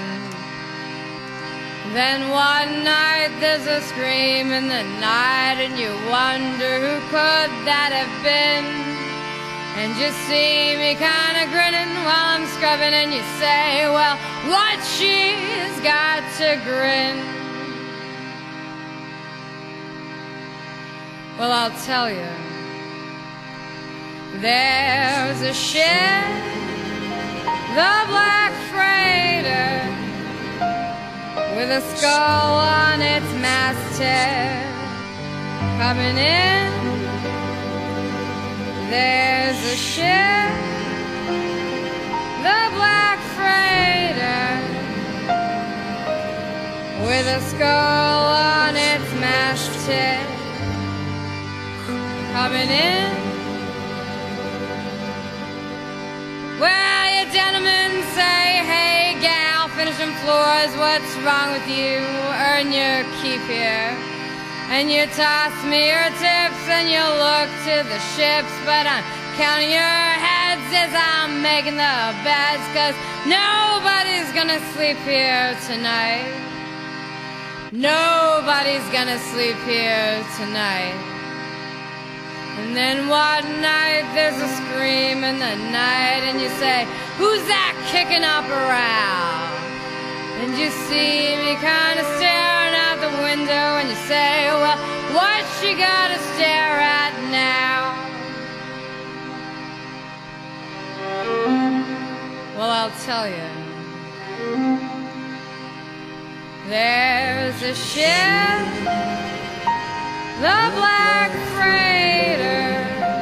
Then one night there's a scream in the night, and you wonder who could that have been. And you see me kinda grinning while I'm scrubbing, and you say, well, what, she's got to grin. Well, I'll tell you, there's a ship, the Black Freighter, with a skull on its masthead, coming in. There's a ship, the Black Freighter, with a skull on its masthead, coming in. Well, you gentlemen say, hey gal, finish them floors, what's wrong with you? Earn your keep here. And you toss me your tips and you look to the ships, but I'm counting your heads as I'm making the beds, 'cause nobody's gonna sleep here tonight. Nobody's gonna sleep here tonight. And then one night there's a scream in the night, and you say, who's that kicking up around? And you see me kind of staring out the window, and you say, well, what's she gotta stare at now? Well, I'll tell you. There's a ship, the Black Freighter,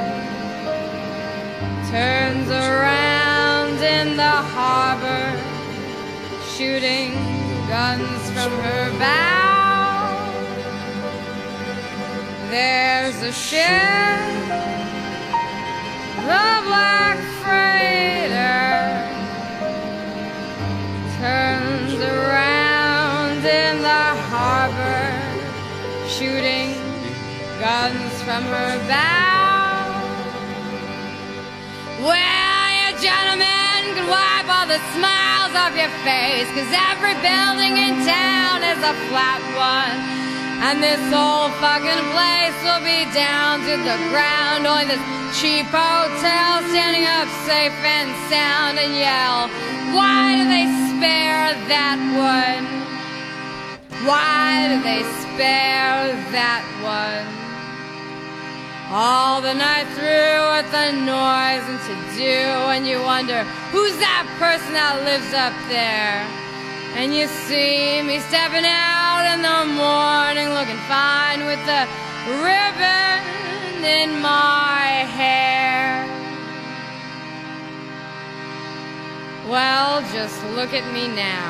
turns around in the harbor, shooting guns from her bow. There's a ship, the Black Freighter, turns around in the harbor, shooting guns from her bow. Well, you gentlemen can wipe all the smiles off your face, 'cause every building in town is a flat one, and this whole fucking place will be down to the ground. Only this cheap hotel standing up safe and sound, and yell, why do they spare that one? Why do they spare that one? All the night through with the noise and to do, and you wonder, who's that person that lives up there? And you see me stepping out in the morning looking fine with the ribbon in my hair. Well, just look at me now.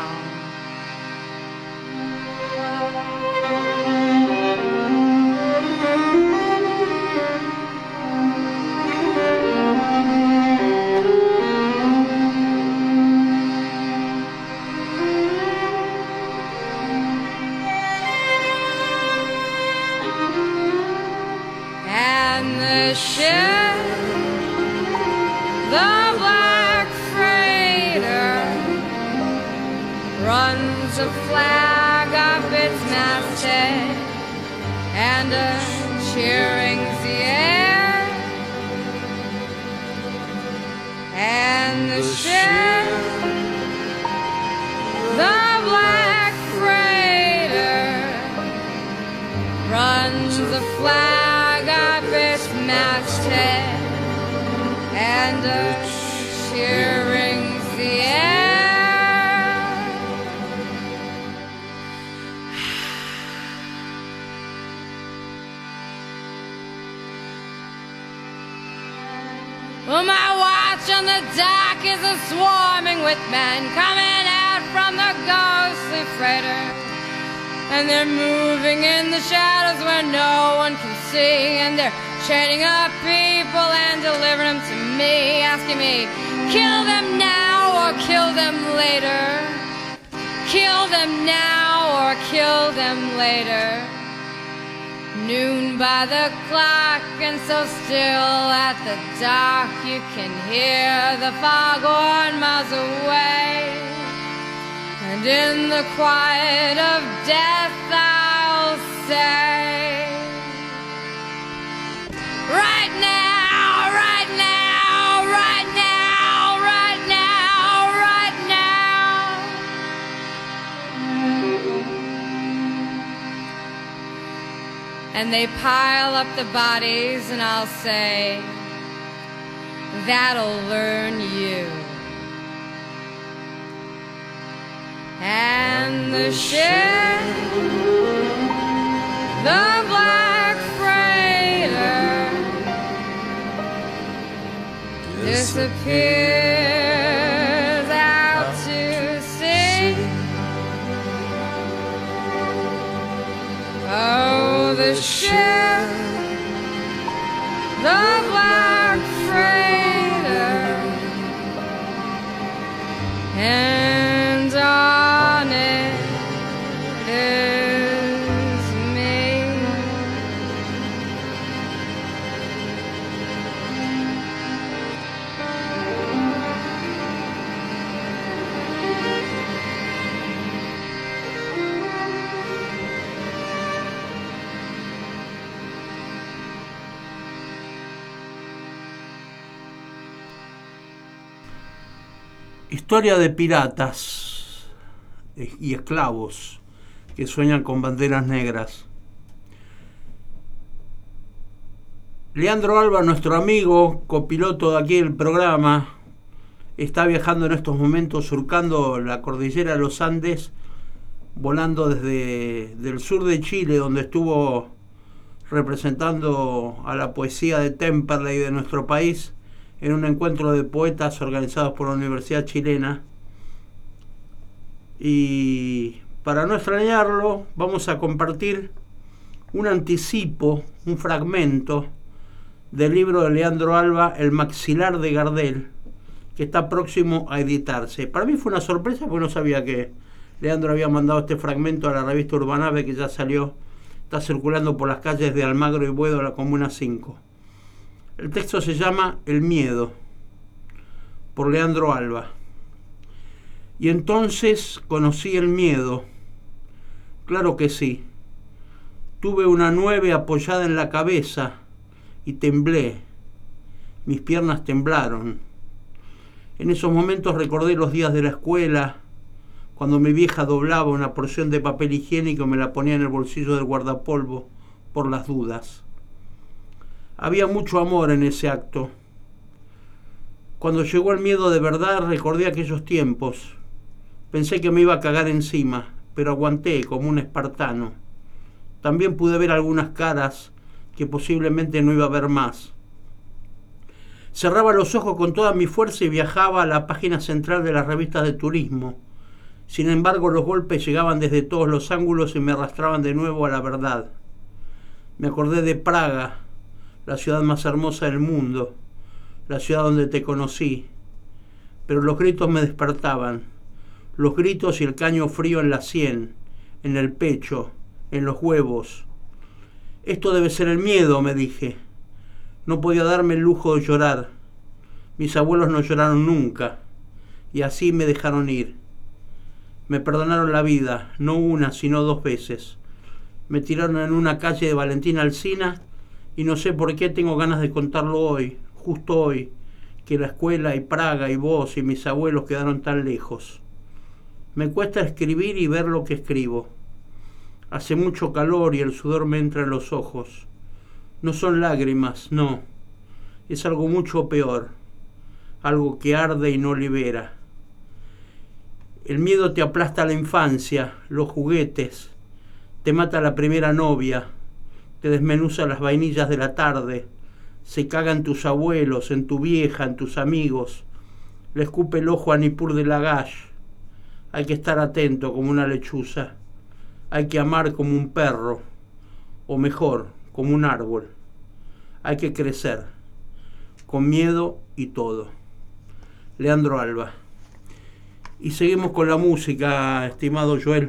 And the ship, the Black Freighter, runs a flag up its masthead, and a cheer rings the air. And the ship, the Black Freighter, runs a flag up its masthead, and a cheer rings the air. Well, my watch on the dock is a swarming with men coming out from the ghostly freighter. And they're moving in the shadows where no one can see. And they're training up people and delivering them to me, asking me, kill them now or kill them later. Kill them now or kill them later. Noon by the clock and so still at the dock you can hear the foghorn miles away. And in the quiet of death I'll say, right now, right now, right now, right now, right now. And they pile up the bodies and I'll say, that'll learn you. And the ship, the black freighter, disappears out to sea. Oh, the ship, the black freighter, and on it is me. Historia de piratas y esclavos que sueñan con banderas negras. Leandro Alba, nuestro amigo, copiloto de aquí del programa, está viajando en estos momentos surcando la cordillera de los Andes, volando desde el sur de Chile, donde estuvo representando a la poesía de Temperley de nuestro país en un encuentro de poetas organizados por la Universidad Chilena. Y para no extrañarlo, vamos a compartir un anticipo, un fragmento del libro de Leandro Alba, El maxilar de Gardel, que está próximo a editarse. Para mí fue una sorpresa porque no sabía que Leandro había mandado este fragmento a la revista Urbanave, que ya salió, está circulando por las calles de Almagro y Buedo, la Comuna 5. El texto se llama El miedo, por Leandro Alba. Y entonces conocí el miedo. Claro que sí. Tuve una 9 apoyada en la cabeza y temblé. Mis piernas temblaron. En esos momentos recordé los días de la escuela, cuando mi vieja doblaba una porción de papel higiénico y me la ponía en el bolsillo del guardapolvo por las dudas. Había mucho amor en ese acto. Cuando llegó el miedo de verdad, recordé aquellos tiempos. Pensé que me iba a cagar encima, pero aguanté como un espartano. También pude ver algunas caras que posiblemente no iba a ver más. Cerraba los ojos con toda mi fuerza y viajaba a la página central de las revistas de turismo. Sin embargo, los golpes llegaban desde todos los ángulos y me arrastraban de nuevo a la verdad. Me acordé de Praga, la ciudad más hermosa del mundo, la ciudad donde te conocí. Pero los gritos me despertaban, los gritos y el caño frío en la sien, en el pecho, en los huevos. Esto debe ser el miedo, me dije. No podía darme el lujo de llorar. Mis abuelos no lloraron nunca, y así me dejaron ir. Me perdonaron la vida, no una, sino 2 veces. Me tiraron en una calle de Valentín Alsina, y no sé por qué tengo ganas de contarlo hoy, justo hoy, que la escuela y Praga y vos y mis abuelos quedaron tan lejos. Me cuesta escribir y ver lo que escribo. Hace mucho calor y el sudor me entra en los ojos. No son lágrimas, no. Es algo mucho peor. Algo que arde y no libera. El miedo te aplasta la infancia, los juguetes. Te mata la primera novia. Te desmenuza las vainillas de la tarde. Se cagan tus abuelos, en tu vieja, en tus amigos. Le escupe el ojo a Nippur de Lagash. Hay que estar atento como una lechuza. Hay que amar como un perro, o mejor, como un árbol. Hay que crecer, con miedo y todo. Leandro Alba. Y seguimos con la música, estimado Joel.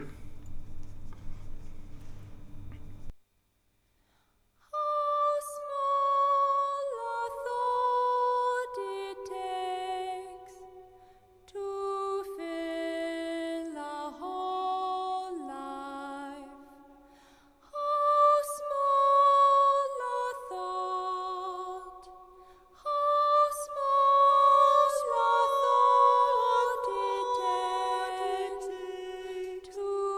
To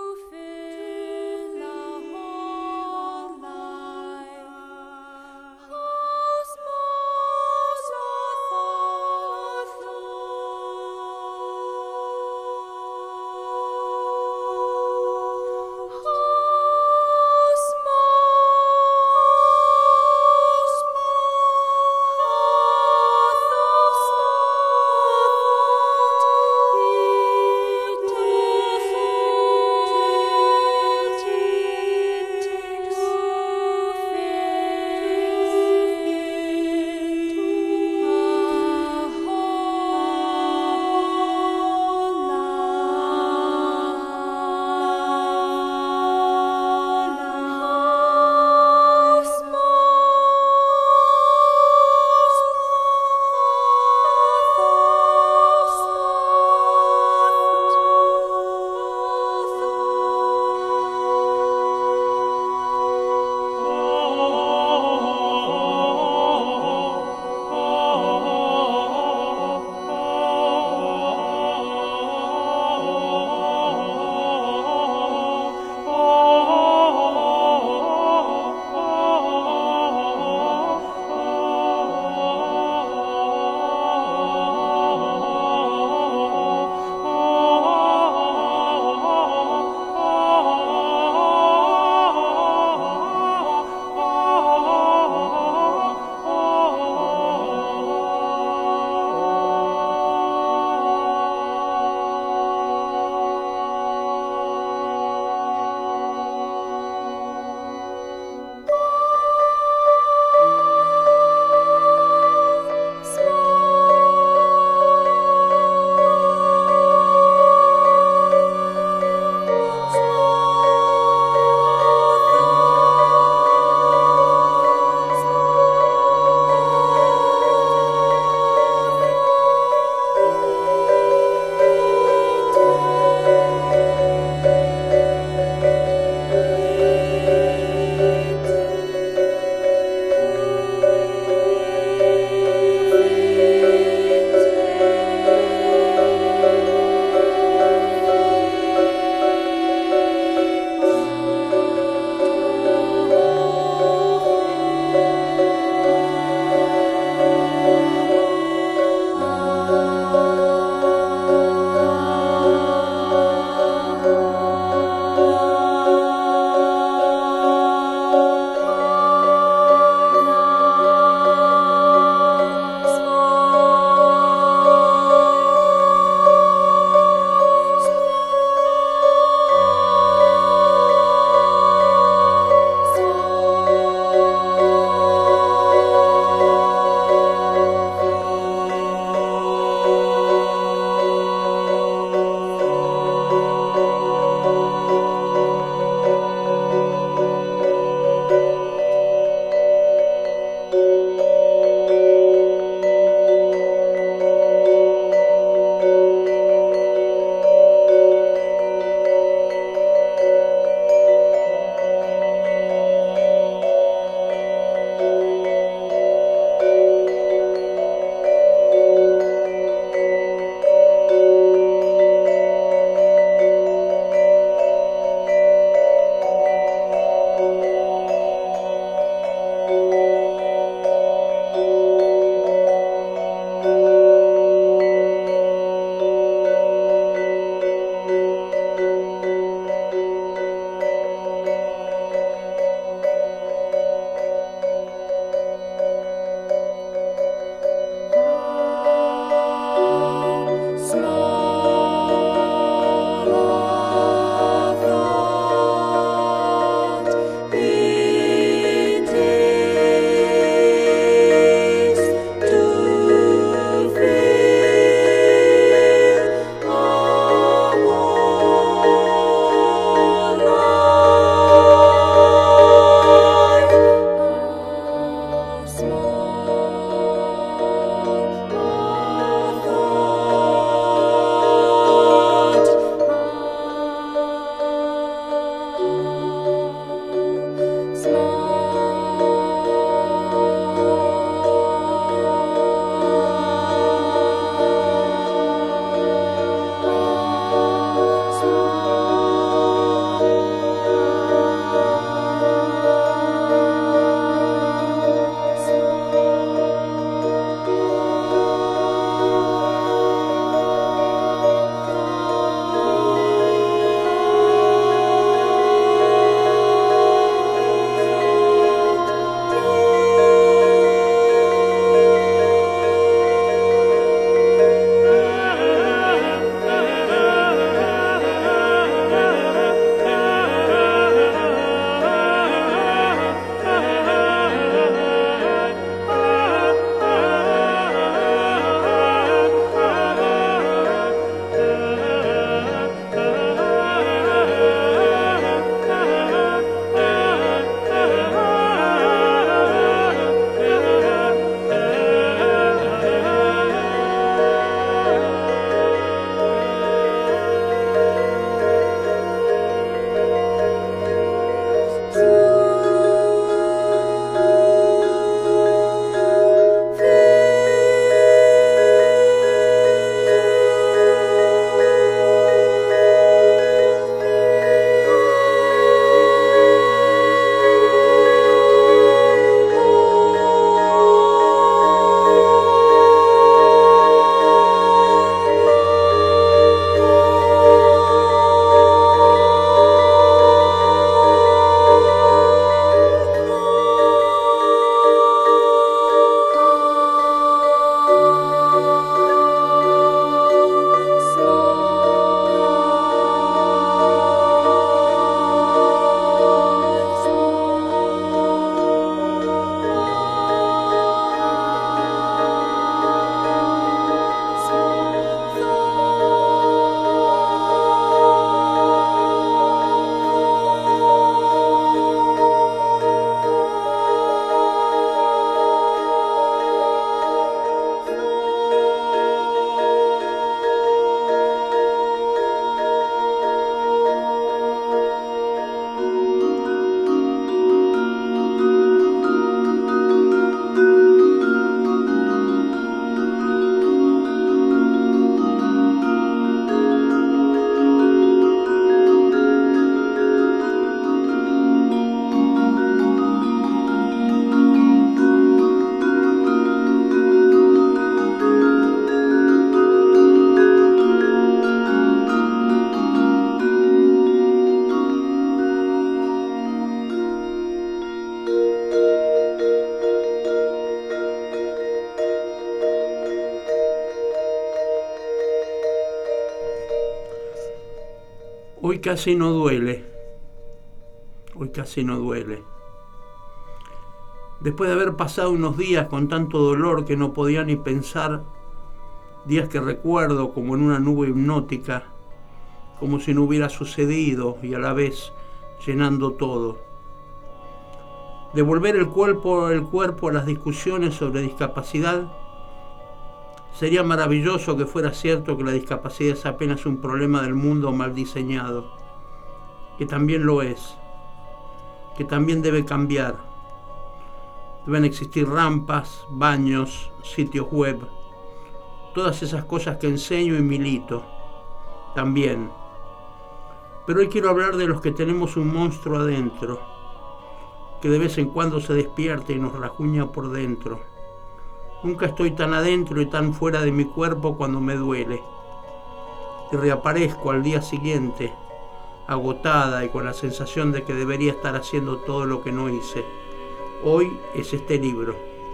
Hoy casi no duele. Hoy casi no duele. Después de haber pasado unos días con tanto dolor que no podía ni pensar, días que recuerdo como en una nube hipnótica, como si no hubiera sucedido y a la vez llenando todo. Devolver el cuerpo a las discusiones sobre discapacidad. Sería maravilloso que fuera cierto que la discapacidad es apenas un problema del mundo mal diseñado, que también lo es, que también debe cambiar. Deben existir rampas, baños, sitios web, todas esas cosas que enseño y milito, también. Pero hoy quiero hablar de los que tenemos un monstruo adentro, que de vez en cuando se despierta y nos rajuña por dentro. Nunca estoy tan adentro y tan fuera de mi cuerpo cuando me duele. Y reaparezco al día siguiente, agotada y con la sensación de que debería estar haciendo todo lo que no hice. Hoy es este libro.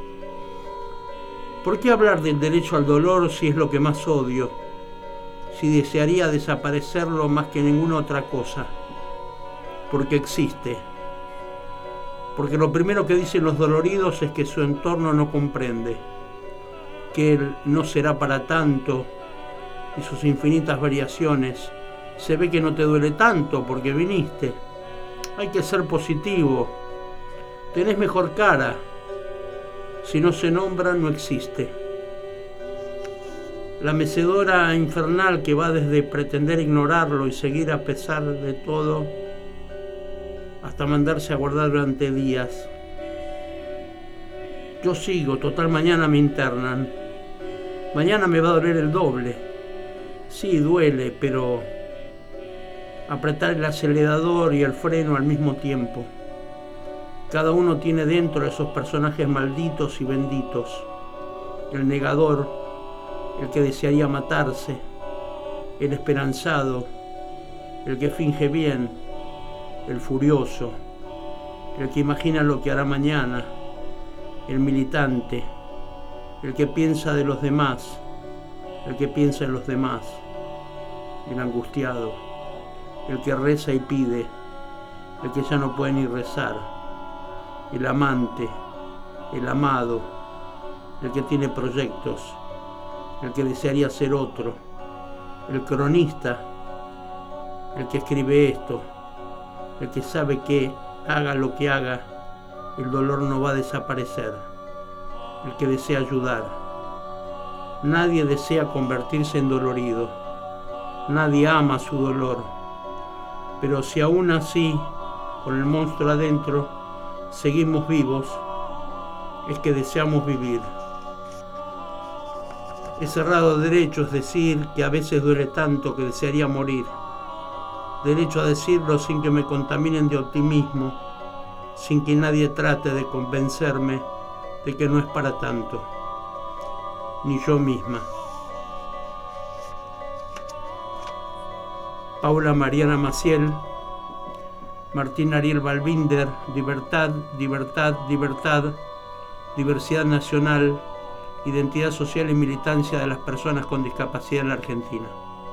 ¿Por qué hablar del derecho al dolor si es lo que más odio? Si desearía desaparecerlo más que ninguna otra cosa. Porque existe. Porque lo primero que dicen los doloridos es que su entorno no comprende, que él no será para tanto y sus infinitas variaciones. Se ve que no te duele tanto porque viniste. Hay que ser positivo. Tenés mejor cara. Si no se nombra, no existe. La mecedora infernal que va desde pretender ignorarlo y seguir a pesar de todo hasta mandarse a guardar durante días. Yo sigo, total, mañana me internan. Mañana me va a doler el doble. Sí, duele, pero apretar el acelerador y el freno al mismo tiempo. Cada uno tiene dentro esos personajes malditos y benditos. El negador, el que desearía matarse, el esperanzado, el que finge bien, el furioso, el que imagina lo que hará mañana, el militante, el que piensa de los demás, el que piensa en los demás, el angustiado, el que reza y pide, el que ya no puede ni rezar, el amante, el amado, el que tiene proyectos, el que desearía ser otro, el cronista, el que escribe esto, el que sabe que haga lo que haga, el dolor no va a desaparecer, el que desea ayudar. Nadie desea convertirse en dolorido, nadie ama su dolor, pero si aún así, con el monstruo adentro, seguimos vivos, es que deseamos vivir. He cerrado derecho, es decir, que a veces duele tanto que desearía morir. Derecho a decirlo sin que me contaminen de optimismo, sin que nadie trate de convencerme de que no es para tanto, ni yo misma. Paula Mariana Maciel, Martín Ariel Balbinder, Libertad, Libertad, Libertad, Diversidad Nacional, Identidad Social y Militancia de las Personas con Discapacidad en la Argentina.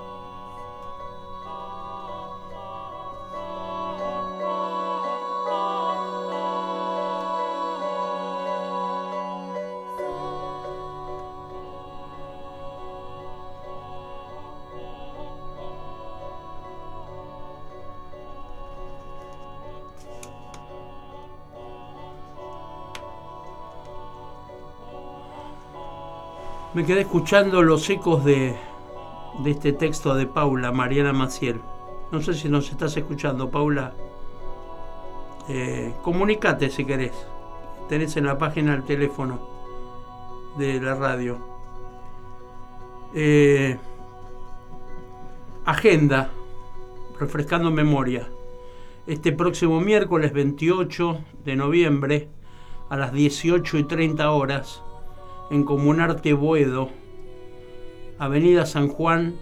Me quedé escuchando los ecos de este texto de Paula Mariana Maciel. No sé si nos estás escuchando, Paula. Comunicate si querés. Tenés en la página el teléfono de la radio. Agenda, refrescando memoria. Este próximo miércoles 28 de noviembre a las 18:30 horas en Comunarte Boedo, Avenida San Juan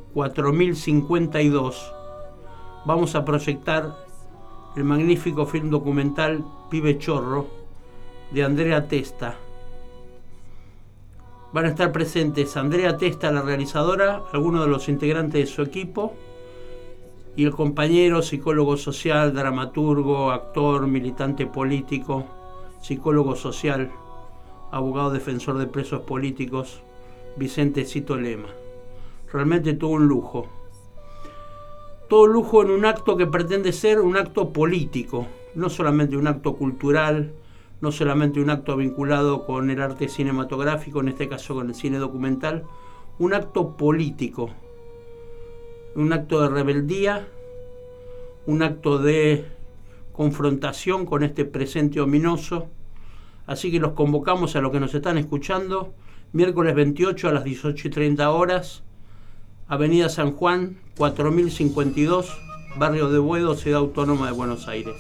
4052. Vamos a proyectar el magnífico film documental Pibe Chorro de Andrea Testa. Van a estar presentes Andrea Testa, la realizadora, algunos de los integrantes de su equipo, y el compañero psicólogo social, dramaturgo, actor, militante político, psicólogo social, abogado defensor de presos políticos, Vicente Cito Lema. Realmente todo un lujo. Todo lujo en un acto que pretende ser un acto político, no solamente un acto cultural, no solamente un acto vinculado con el arte cinematográfico, en este caso con el cine documental, un acto político, un acto de rebeldía, un acto de confrontación con este presente ominoso. Así que los convocamos a los que nos están escuchando, miércoles 28 a las 18:30 horas, Avenida San Juan, 4052, Barrio de Boedo, Ciudad Autónoma de Buenos Aires.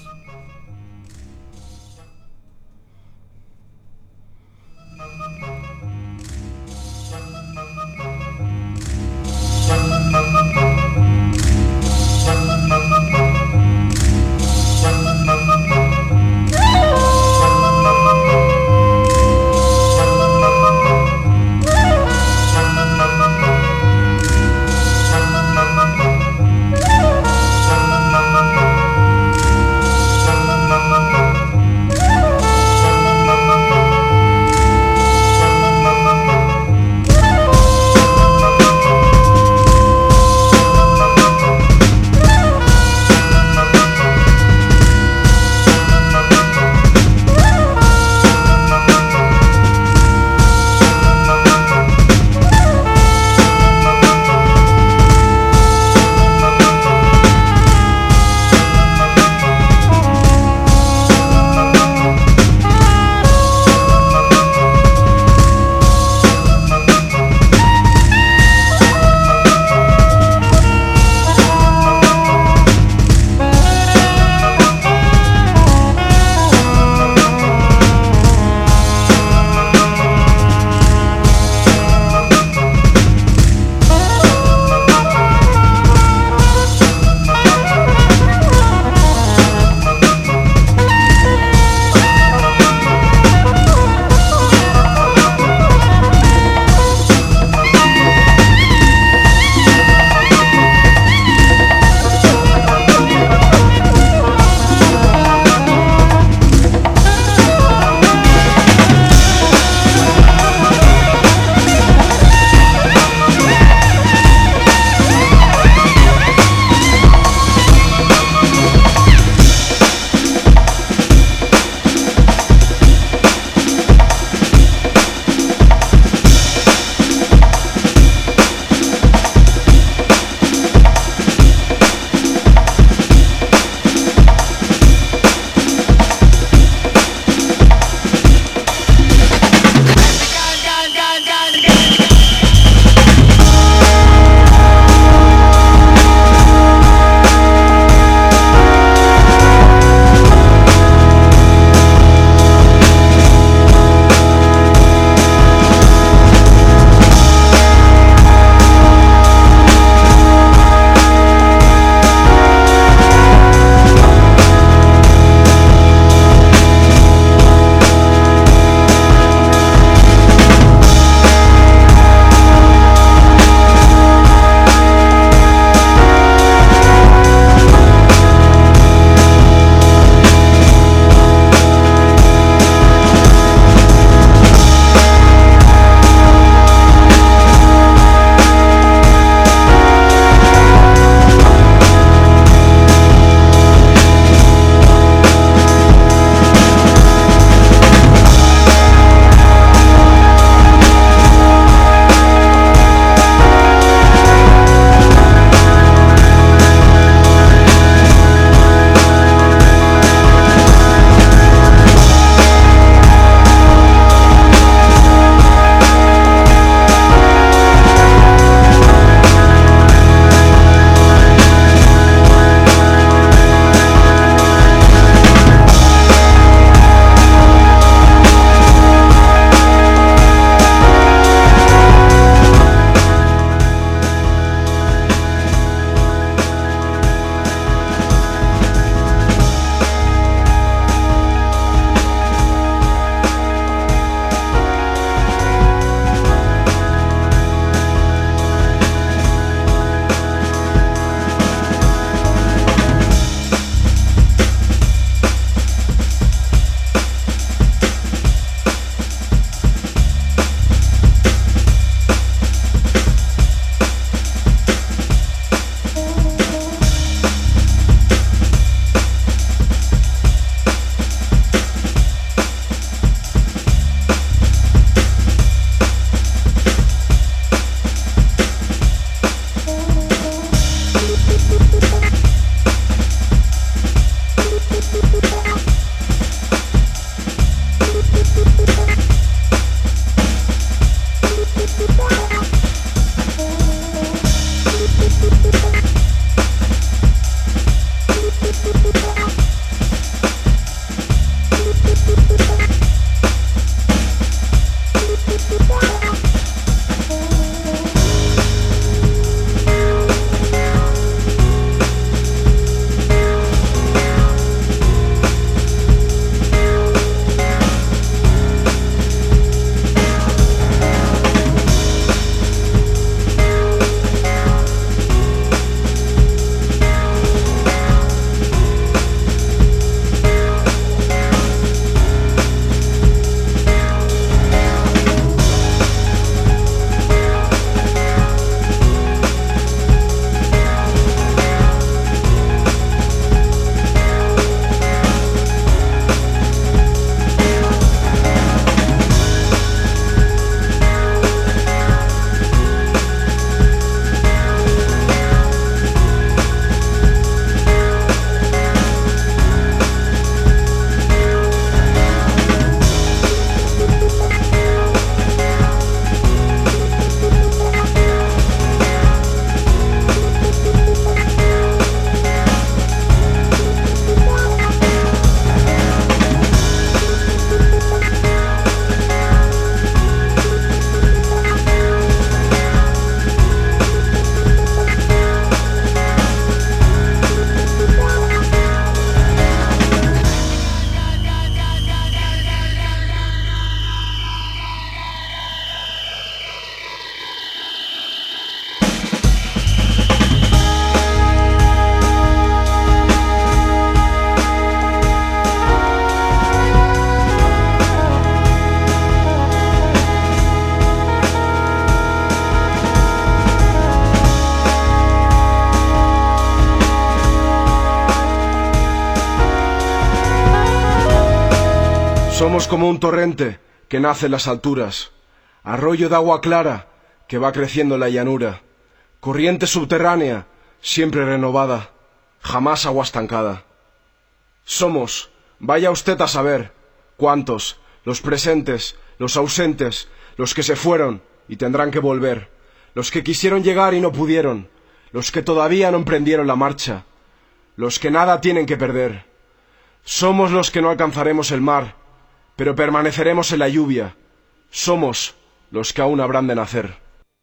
Somos como un torrente que nace en las alturas, arroyo de agua clara que va creciendo en la llanura, corriente subterránea, siempre renovada, jamás agua estancada. Somos, vaya usted a saber, cuántos, los presentes, los ausentes, los que se fueron y tendrán que volver, los que quisieron llegar y no pudieron, los que todavía no emprendieron la marcha, los que nada tienen que perder. Somos los que no alcanzaremos el mar, pero permaneceremos en la lluvia. Somos los que aún habrán de nacer.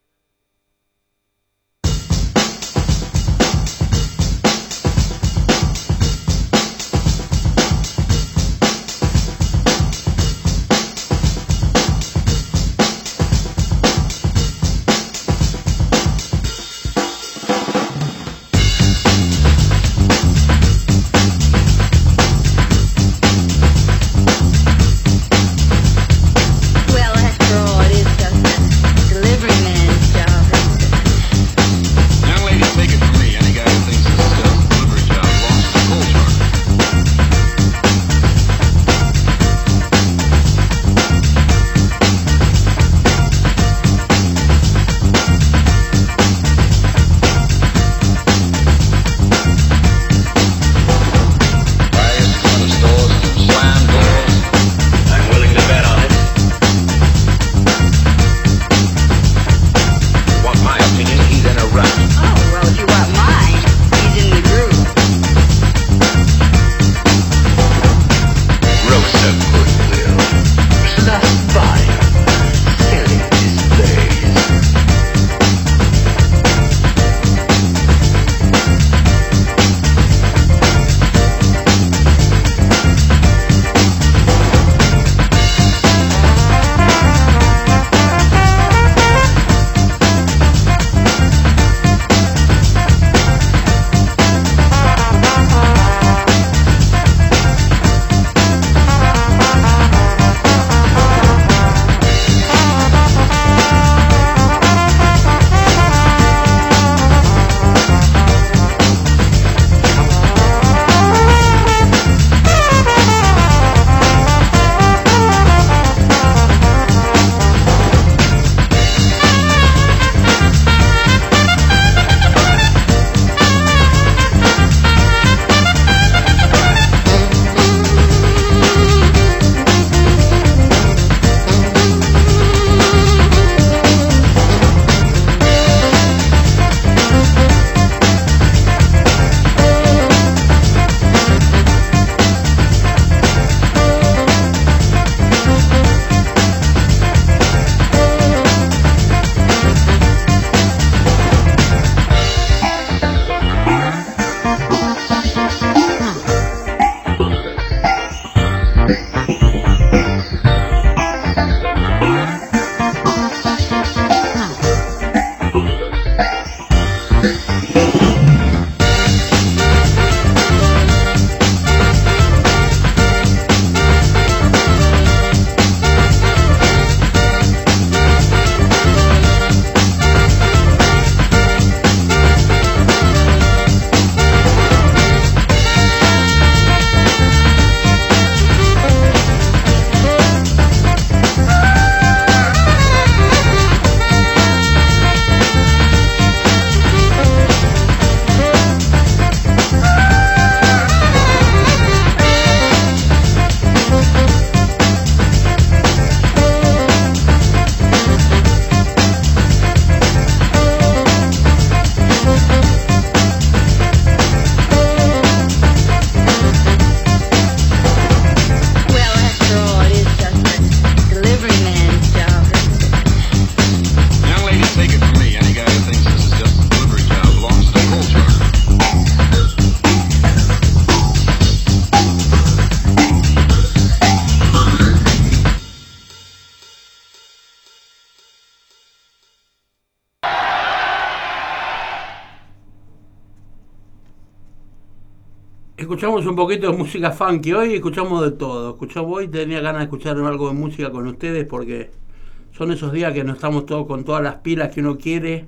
Escuchamos un poquito de música funky. Hoy escuchamos de todo. Hoy tenía ganas de escuchar algo de música con ustedes porque son esos días que no estamos todos con todas las pilas que uno quiere,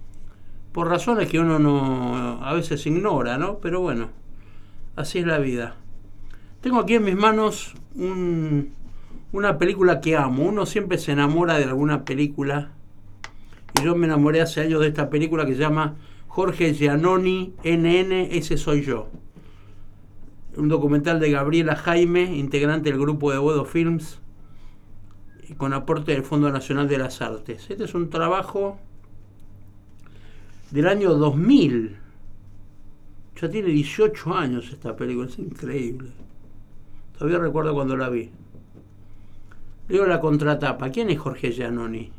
por razones que uno no a veces ignora, ¿no? Pero bueno, así es la vida. Tengo aquí en mis manos un Una película que amo. Uno siempre se enamora de alguna película. Y yo me enamoré hace años de esta película que se llama Jorge Giannoni, NN, ese soy yo. Un documental de Gabriela Jaime, integrante del grupo de Boedo Films, y con aporte del Fondo Nacional de las Artes. Este es un trabajo del año 2000. Ya tiene 18 años esta película, es increíble. Todavía recuerdo cuando la vi. Leo la contratapa. ¿Quién es Jorge Giannoni?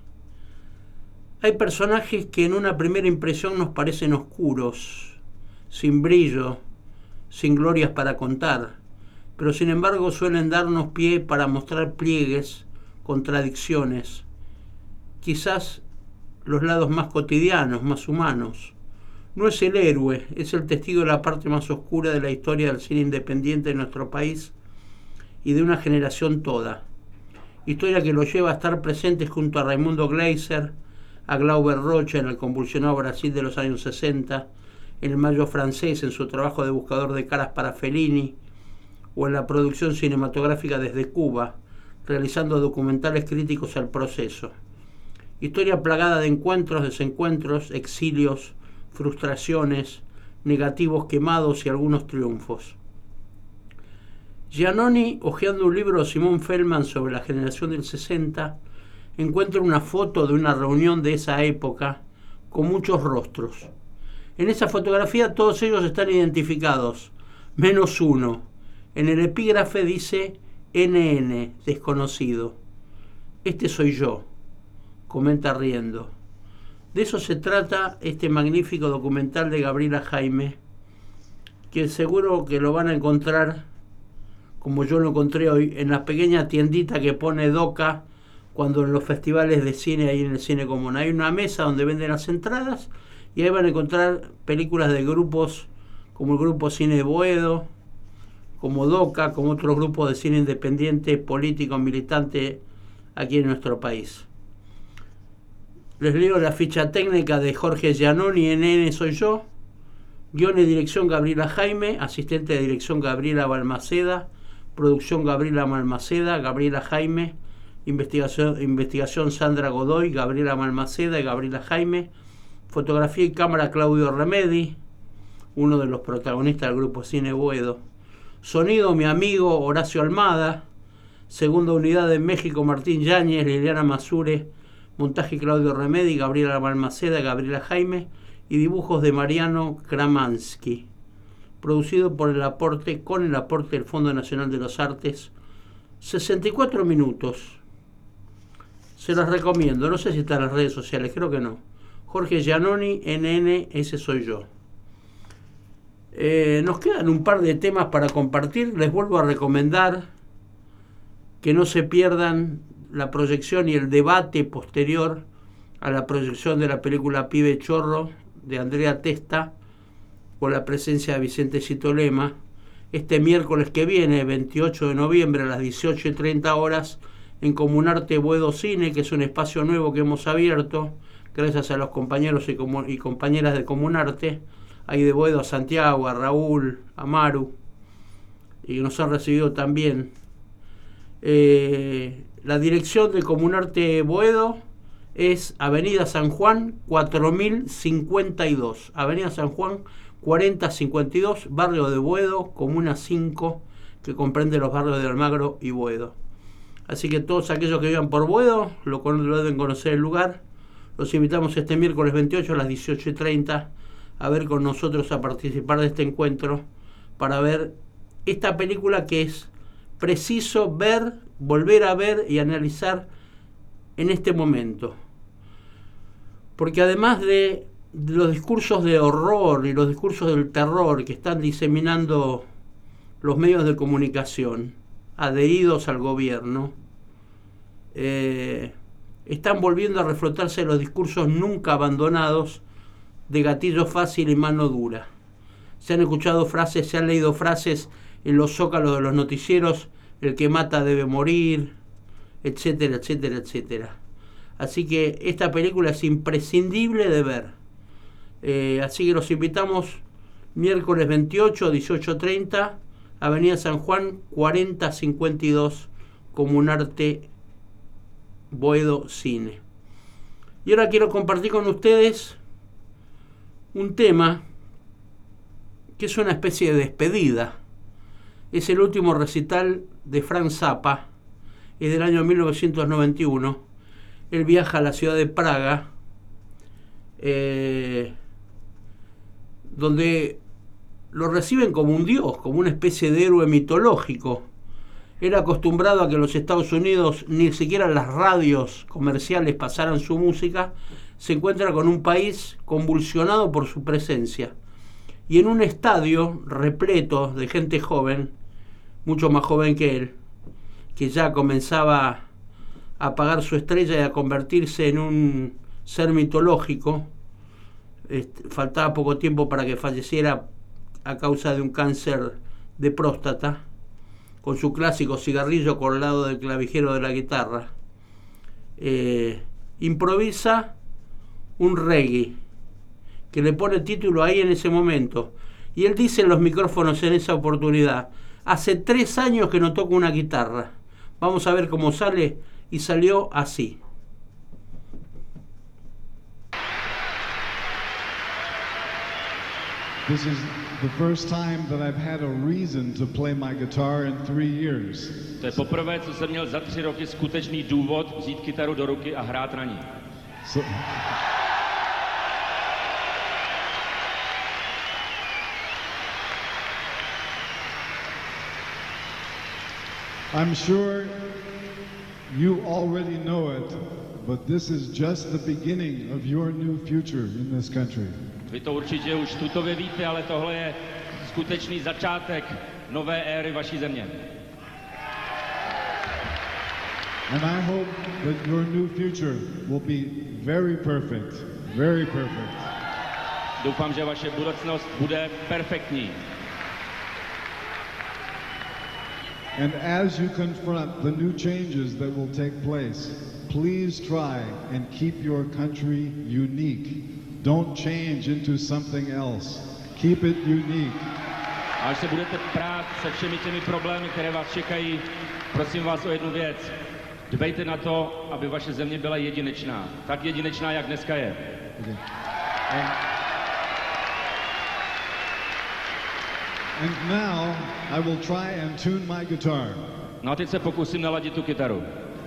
Hay personajes que en una primera impresión nos parecen oscuros, sin brillo, sin glorias para contar, pero sin embargo suelen darnos pie para mostrar pliegues, contradicciones, quizás los lados más cotidianos, más humanos. No es el héroe, es el testigo de la parte más oscura de la historia del cine independiente de nuestro país y de una generación toda. Historia que lo lleva a estar presentes junto a Raimundo Gleiser, a Glauber Rocha en el convulsionado Brasil de los años 60, en el Mayo francés en su trabajo de buscador de caras para Fellini, o en la producción cinematográfica desde Cuba, realizando documentales críticos al proceso. Historia plagada de encuentros, desencuentros, exilios, frustraciones, negativos quemados y algunos triunfos. Giannoni, hojeando un libro de Simón Feldman sobre la generación del 60, encuentra una foto de una reunión de esa época con muchos rostros. En esa fotografía todos ellos están identificados, menos uno. En el epígrafe dice NN, desconocido. Este soy yo, comenta riendo. De eso se trata este magnífico documental de Gabriela Jaime, que seguro que lo van a encontrar, como yo lo encontré hoy, en la pequeña tiendita que pone Doca cuando en los festivales de cine, ahí en el Cine Común. Hay una mesa donde venden las entradas y ahí van a encontrar películas de grupos como el grupo Cine Boedo, como Doca, como otros grupos de cine independiente, político, militante aquí en nuestro país. Les leo la ficha técnica de Jorge Giannoni, NN soy yo, guión y dirección Gabriela Jaime, asistente de dirección Gabriela Balmaceda, producción Gabriela Balmaceda, Gabriela Jaime, investigación Sandra Godoy, Gabriela Balmaceda y Gabriela Jaime, fotografía y cámara Claudio Remedi, uno de los protagonistas del grupo Cine Boedo, sonido mi amigo Horacio Almada, segunda unidad de México Martín Yáñez, Liliana Masure, montaje Claudio Remedi, Gabriela Balmaceda, Gabriela Jaime y dibujos de Mariano Kramansky. Producido con el aporte del Fondo Nacional de las Artes. 64 minutos. Se los recomiendo. No sé si está en las redes sociales, creo que no. Jorge Giannoni, NN, ese soy yo. Nos quedan un par de temas para compartir. Les vuelvo a recomendar que no se pierdan la proyección y el debate posterior a la proyección de la película Pibe Chorro de Andrea Testa, con la presencia de Vicente Citolema, este miércoles que viene, 28 de noviembre a las 18:30 horas, en Comunarte Boedo Cine, que es un espacio nuevo que hemos abierto, gracias a los compañeros y compañeras de Comunarte. Hay de Boedo a Santiago, a Raúl, a Maru, y nos han recibido también. La dirección de Comunarte Boedo es Avenida San Juan 4052, Avenida San Juan 4052, barrio de Boedo, Comuna 5, que comprende los barrios de Almagro y Boedo. Así que todos aquellos que vivan por Boedo lo deben conocer el lugar. Los invitamos este miércoles 28 a las 18:30 a ver con nosotros, a participar de este encuentro, para ver esta película que es preciso ver, volver a ver y analizar en este momento. Porque además de los discursos de horror y los discursos del terror que están diseminando los medios de comunicación adheridos al gobierno, están volviendo a reflotarse los discursos nunca abandonados de gatillo fácil y mano dura. Se han escuchado frases, se han leído frases en los zócalos de los noticieros: el que mata debe morir, etcétera, etcétera, etcétera. Así que esta película es imprescindible de ver. Así que los invitamos miércoles 28, 18:30, Avenida San Juan 4052, como un arte Boedo Cine. Y ahora quiero compartir con ustedes un tema que es una especie de despedida. Es el último recital de Frank Zappa, es del año 1991. Él viaja a la ciudad de Praga, donde lo reciben como un dios, como una especie de héroe mitológico. Era acostumbrado a que en los Estados Unidos ni siquiera las radios comerciales pasaran su música. Se encuentra con un país convulsionado por su presencia. Y en un estadio repleto de gente joven, mucho más joven que él, que ya comenzaba a apagar su estrella y a convertirse en un ser mitológico. Faltaba poco tiempo para que falleciera a causa de un cáncer de próstata, con su clásico cigarrillo colgado del clavijero de la guitarra. Improvisa un reggae que le pone título ahí en ese momento, y él dice en los micrófonos en esa oportunidad: hace 3 años que no toco una guitarra, vamos a ver cómo sale. Y salió así. This is the first time that I've had a reason to play my guitar in 3 years. To je poprvé, co jsem měl za 3 roky skutečný důvod vzít kytaru do ruky a hrát na ní. I'm sure you already know it, but this is just the beginning of your new future in this country. Vy to určitě už tutově víte, ale tohle je skutečný začátek nové éry vaší země. And I hope that your new future will be very perfect, very perfect. Doufám, že vaše budoucnost bude perfektní. And as you confront the new changes that will take place, please try and keep your country unique. Don't change into something else. Keep it unique. Až se budete prát se všemi těmi problémy, které vás čekají, prosím vás o jednu věc. Dbejte na to, aby vaše země byla jedinečná. Tak jedinečná, jak dneska je. Okay. And now I will try and tune my guitar. No a teď se pokusím naladit tu kytaru.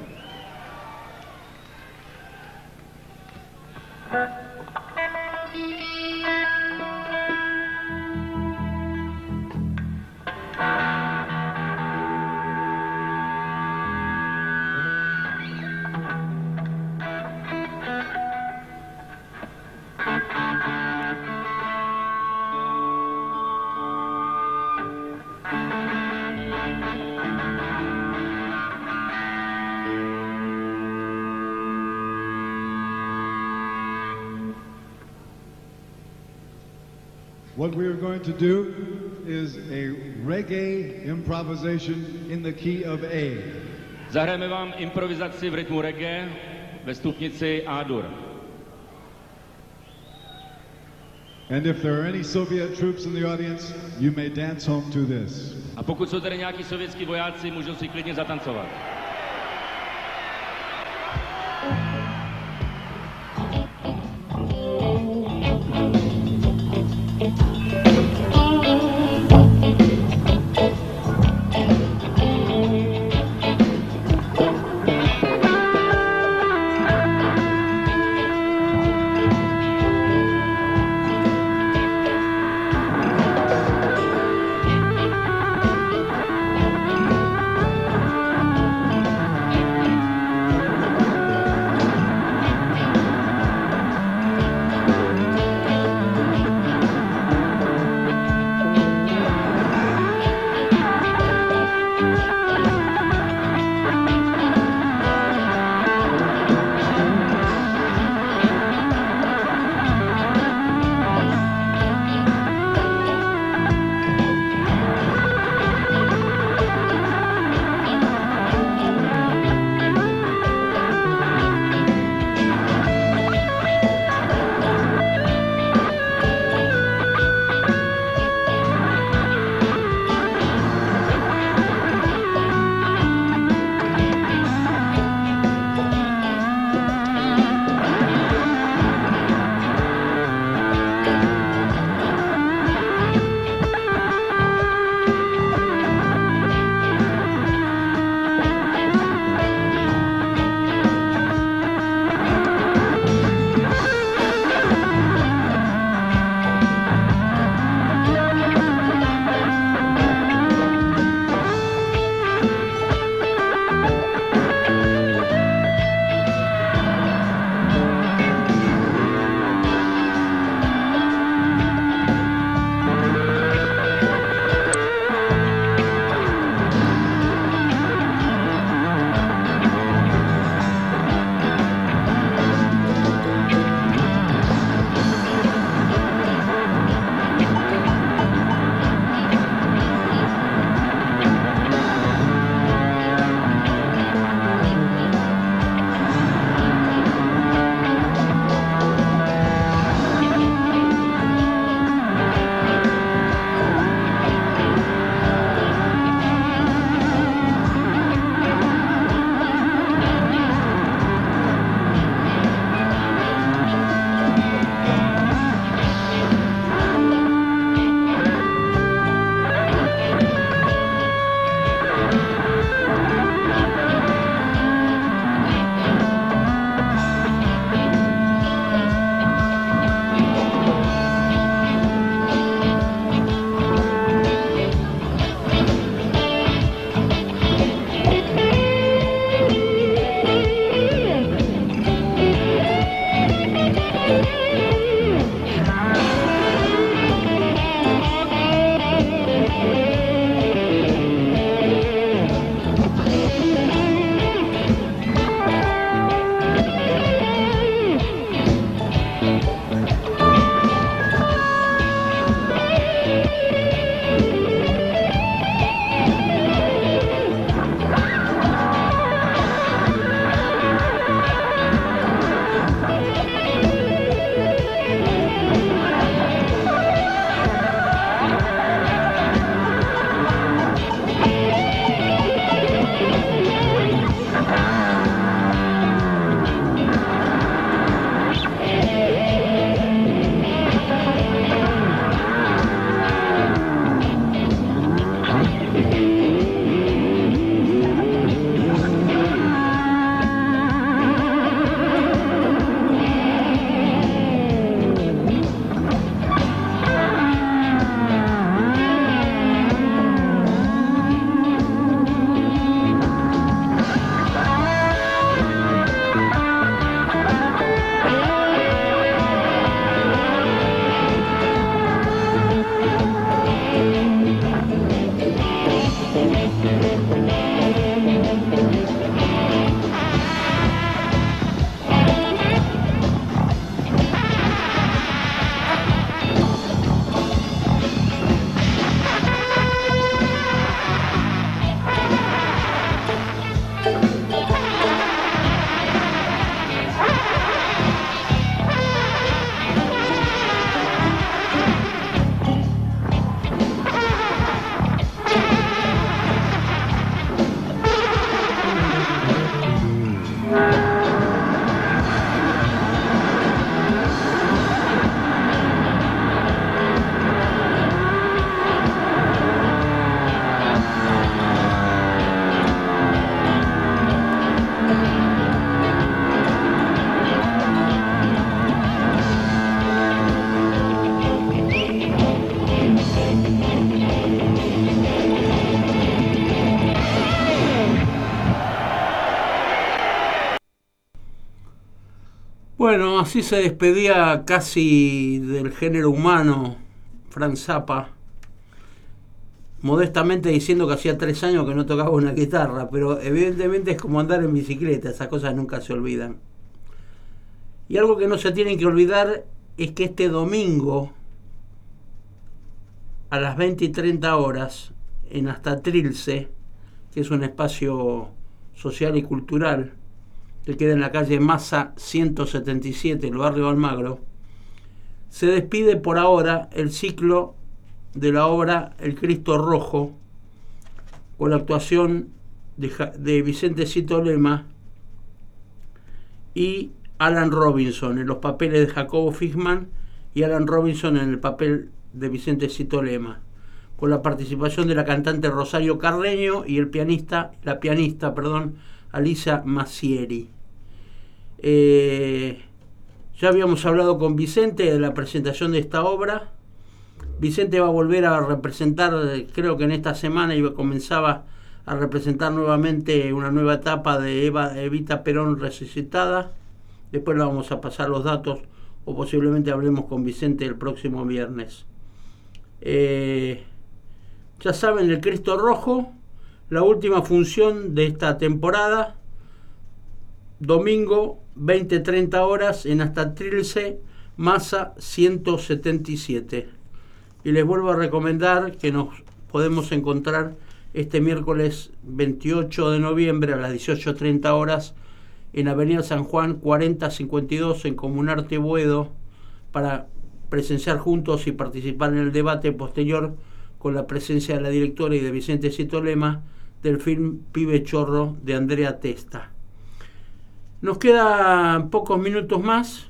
What we are going to do is a reggae improvisation in the key of A. Zahrajeme vám improvizaci v rytmu reggae ve stupnici A-dur. And if there are any Soviet troops in the audience, you may dance home to this. A pokud jsou tady nějaký sovětský vojáci, můžou si klidně zatancovat. Bueno, así se despedía casi del género humano Frank Zappa, modestamente diciendo que hacía 3 años que no tocaba una guitarra, pero evidentemente es como andar en bicicleta, esas cosas nunca se olvidan. Y algo que no se tienen que olvidar es que este domingo, a las 20:30 horas, en Hasta Trilce, que es un espacio social y cultural que queda en la calle Massa 177, el barrio Almagro, se despide por ahora el ciclo de la obra El Cristo Rojo, con la actuación de Vicente Cito Lema y Alan Robinson en los papeles de Jacobo Fishman y Alan Robinson en el papel de Vicente Cito Lema, con la participación de la cantante Rosario Carreño y la pianista, Alicia Massieri. Ya habíamos hablado con Vicente de la presentación de esta obra. Vicente va a volver a representar, creo que en esta semana comenzaba a representar nuevamente una nueva etapa de Evita Perón resucitada. Después le vamos a pasar los datos, o posiblemente hablemos con Vicente el próximo viernes. Ya saben, El Cristo Rojo, la última función de esta temporada, domingo 20:30 horas en Hasta Trilce, Massa 177. Y les vuelvo a recomendar que nos podemos encontrar este miércoles 28 de noviembre a las 18:30 horas en Avenida San Juan 4052 en Comunarte Boedo, para presenciar juntos y participar en el debate posterior con la presencia de la directora y de Vicente Cito Lema del film Pibe Chorro de Andrea Testa. Nos quedan pocos minutos más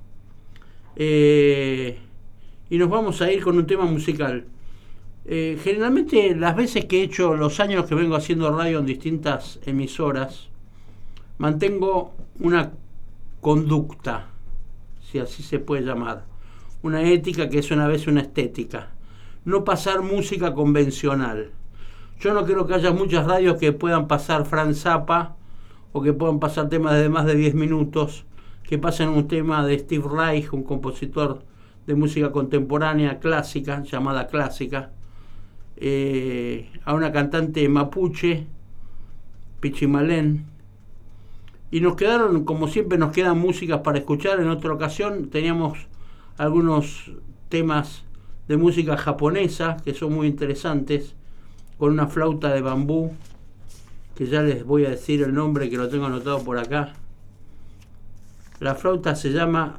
y nos vamos a ir con un tema musical. Generalmente las veces que he hecho, los años que vengo haciendo radio en distintas emisoras, mantengo una conducta, si así se puede llamar, una ética que es una vez una estética: no pasar música convencional. Yo no creo que haya muchas radios que puedan pasar Frank Zappa o que puedan pasar temas de más de 10 minutos que pasen un tema de Steve Reich, un compositor de música contemporánea clásica, llamada clásica, a una cantante mapuche, Pichimalén, y nos quedaron, como siempre nos quedan músicas para escuchar. En otra ocasión teníamos algunos temas de música japonesa que son muy interesantes, con una flauta de bambú, que ya les voy a decir el nombre, que lo tengo anotado por acá. La flauta se llama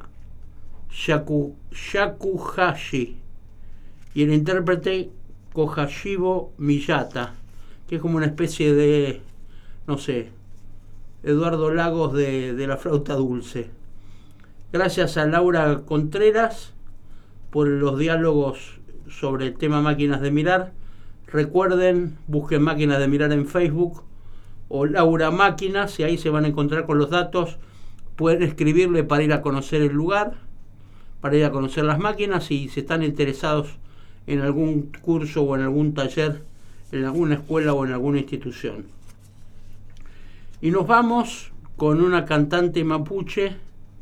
shakuhachi y el intérprete Kohashibo Miyata, que es como una especie de, no sé, Eduardo Lagos de la flauta dulce. Gracias a Laura Contreras por los diálogos sobre el tema máquinas de mirar. Recuerden, busquen Máquinas de Mirar en Facebook o Laura Máquinas, y ahí se van a encontrar con los datos. Pueden escribirle para ir a conocer el lugar, para ir a conocer las máquinas, y si están interesados en algún curso o en algún taller, en alguna escuela o en alguna institución. Y nos vamos con una cantante mapuche,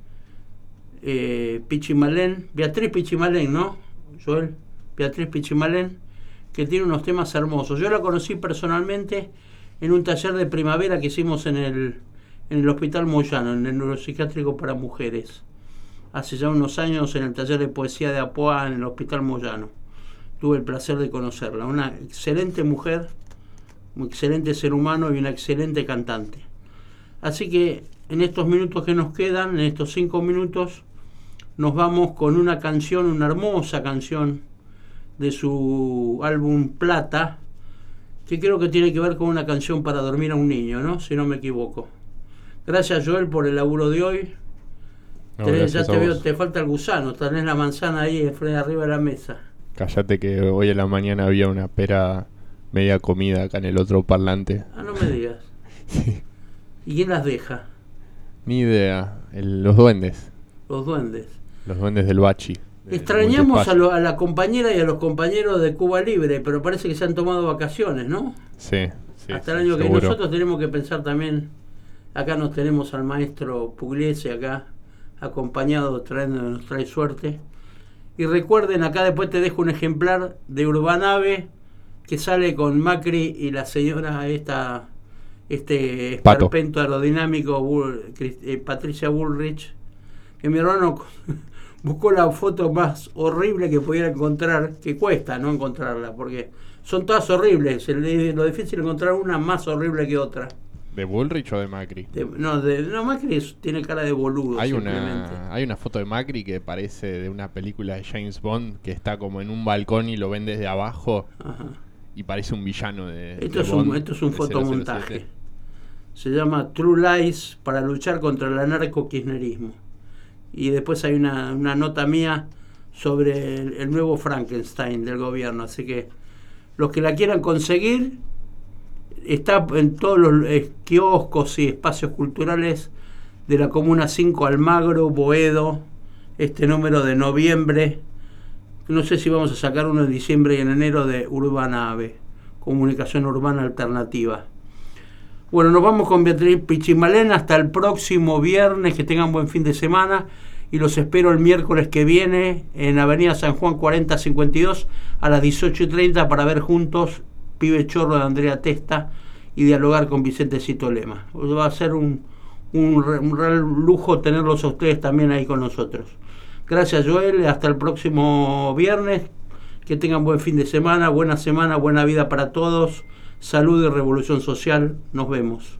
Pichimalén, Beatriz Pichimalén, ¿no, Joel? Beatriz Pichimalén, que tiene unos temas hermosos. Yo la conocí personalmente en un taller de primavera que hicimos en el Hospital Moyano, en el neuropsiquiátrico para mujeres, hace ya unos años, en el taller de poesía de Apoa en el Hospital Moyano. Tuve el placer de conocerla, una excelente mujer, un excelente ser humano y una excelente cantante. Así que en estos minutos que nos quedan, en estos 5 minutos, nos vamos con una canción, una hermosa canción de su álbum Plata, que creo que tiene que ver con una canción para dormir a un niño, ¿no? Si no me equivoco. Gracias, Joel, por el laburo de hoy. No, ya te veo, te falta el gusano, tenés la manzana ahí arriba de la mesa. Cállate que hoy en la mañana había una pera media comida acá en el otro parlante. Ah, no me digas. Sí. ¿Y quién las deja? Ni idea. Los duendes. Los duendes. Los duendes del Bachi. Extrañamos a la compañera y a los compañeros de Cuba Libre, pero parece que se han tomado vacaciones, ¿no? Sí. Hasta el año que seguro. nosotros tenemos que pensar también. Acá nos tenemos al maestro Pugliese acá, acompañado, nos trae suerte. Y recuerden, acá después te dejo un ejemplar de Urbanave que sale con Macri y la señora este esperpento aerodinámico Patricia Bullrich, que mi hermano buscó la foto más horrible que pudiera encontrar, que cuesta no encontrarla, porque son todas horribles. Lo difícil es encontrar una más horrible que otra. ¿De Bullrich o de Macri? No, Macri tiene cara de boludo. Hay una foto de Macri que parece de una película de James Bond, que está como en un balcón y lo ven desde abajo. Ajá. Y parece un villano de esto Bond, es un fotomontaje. 007. Se llama True Lies para luchar contra el anarco-kirchnerismo. Y después hay una nota mía sobre el nuevo Frankenstein del gobierno. Así que los que la quieran conseguir, está en todos los kioscos y espacios culturales de la Comuna 5, Almagro, Boedo, este número de noviembre. No sé si vamos a sacar uno en diciembre y en enero de Urbanave, comunicación urbana alternativa. Bueno, nos vamos con Beatriz Pichimalén hasta el próximo viernes. Que tengan buen fin de semana y los espero el miércoles que viene en Avenida San Juan 4052 a las 18:30 para ver juntos Pibe Chorro de Andrea Testa y dialogar con Vicente Cito Lema. Va a ser un real lujo tenerlos a ustedes también ahí con nosotros. Gracias, Joel, hasta el próximo viernes. Que tengan buen fin de semana, buena vida para todos. Salud y revolución social. Nos vemos.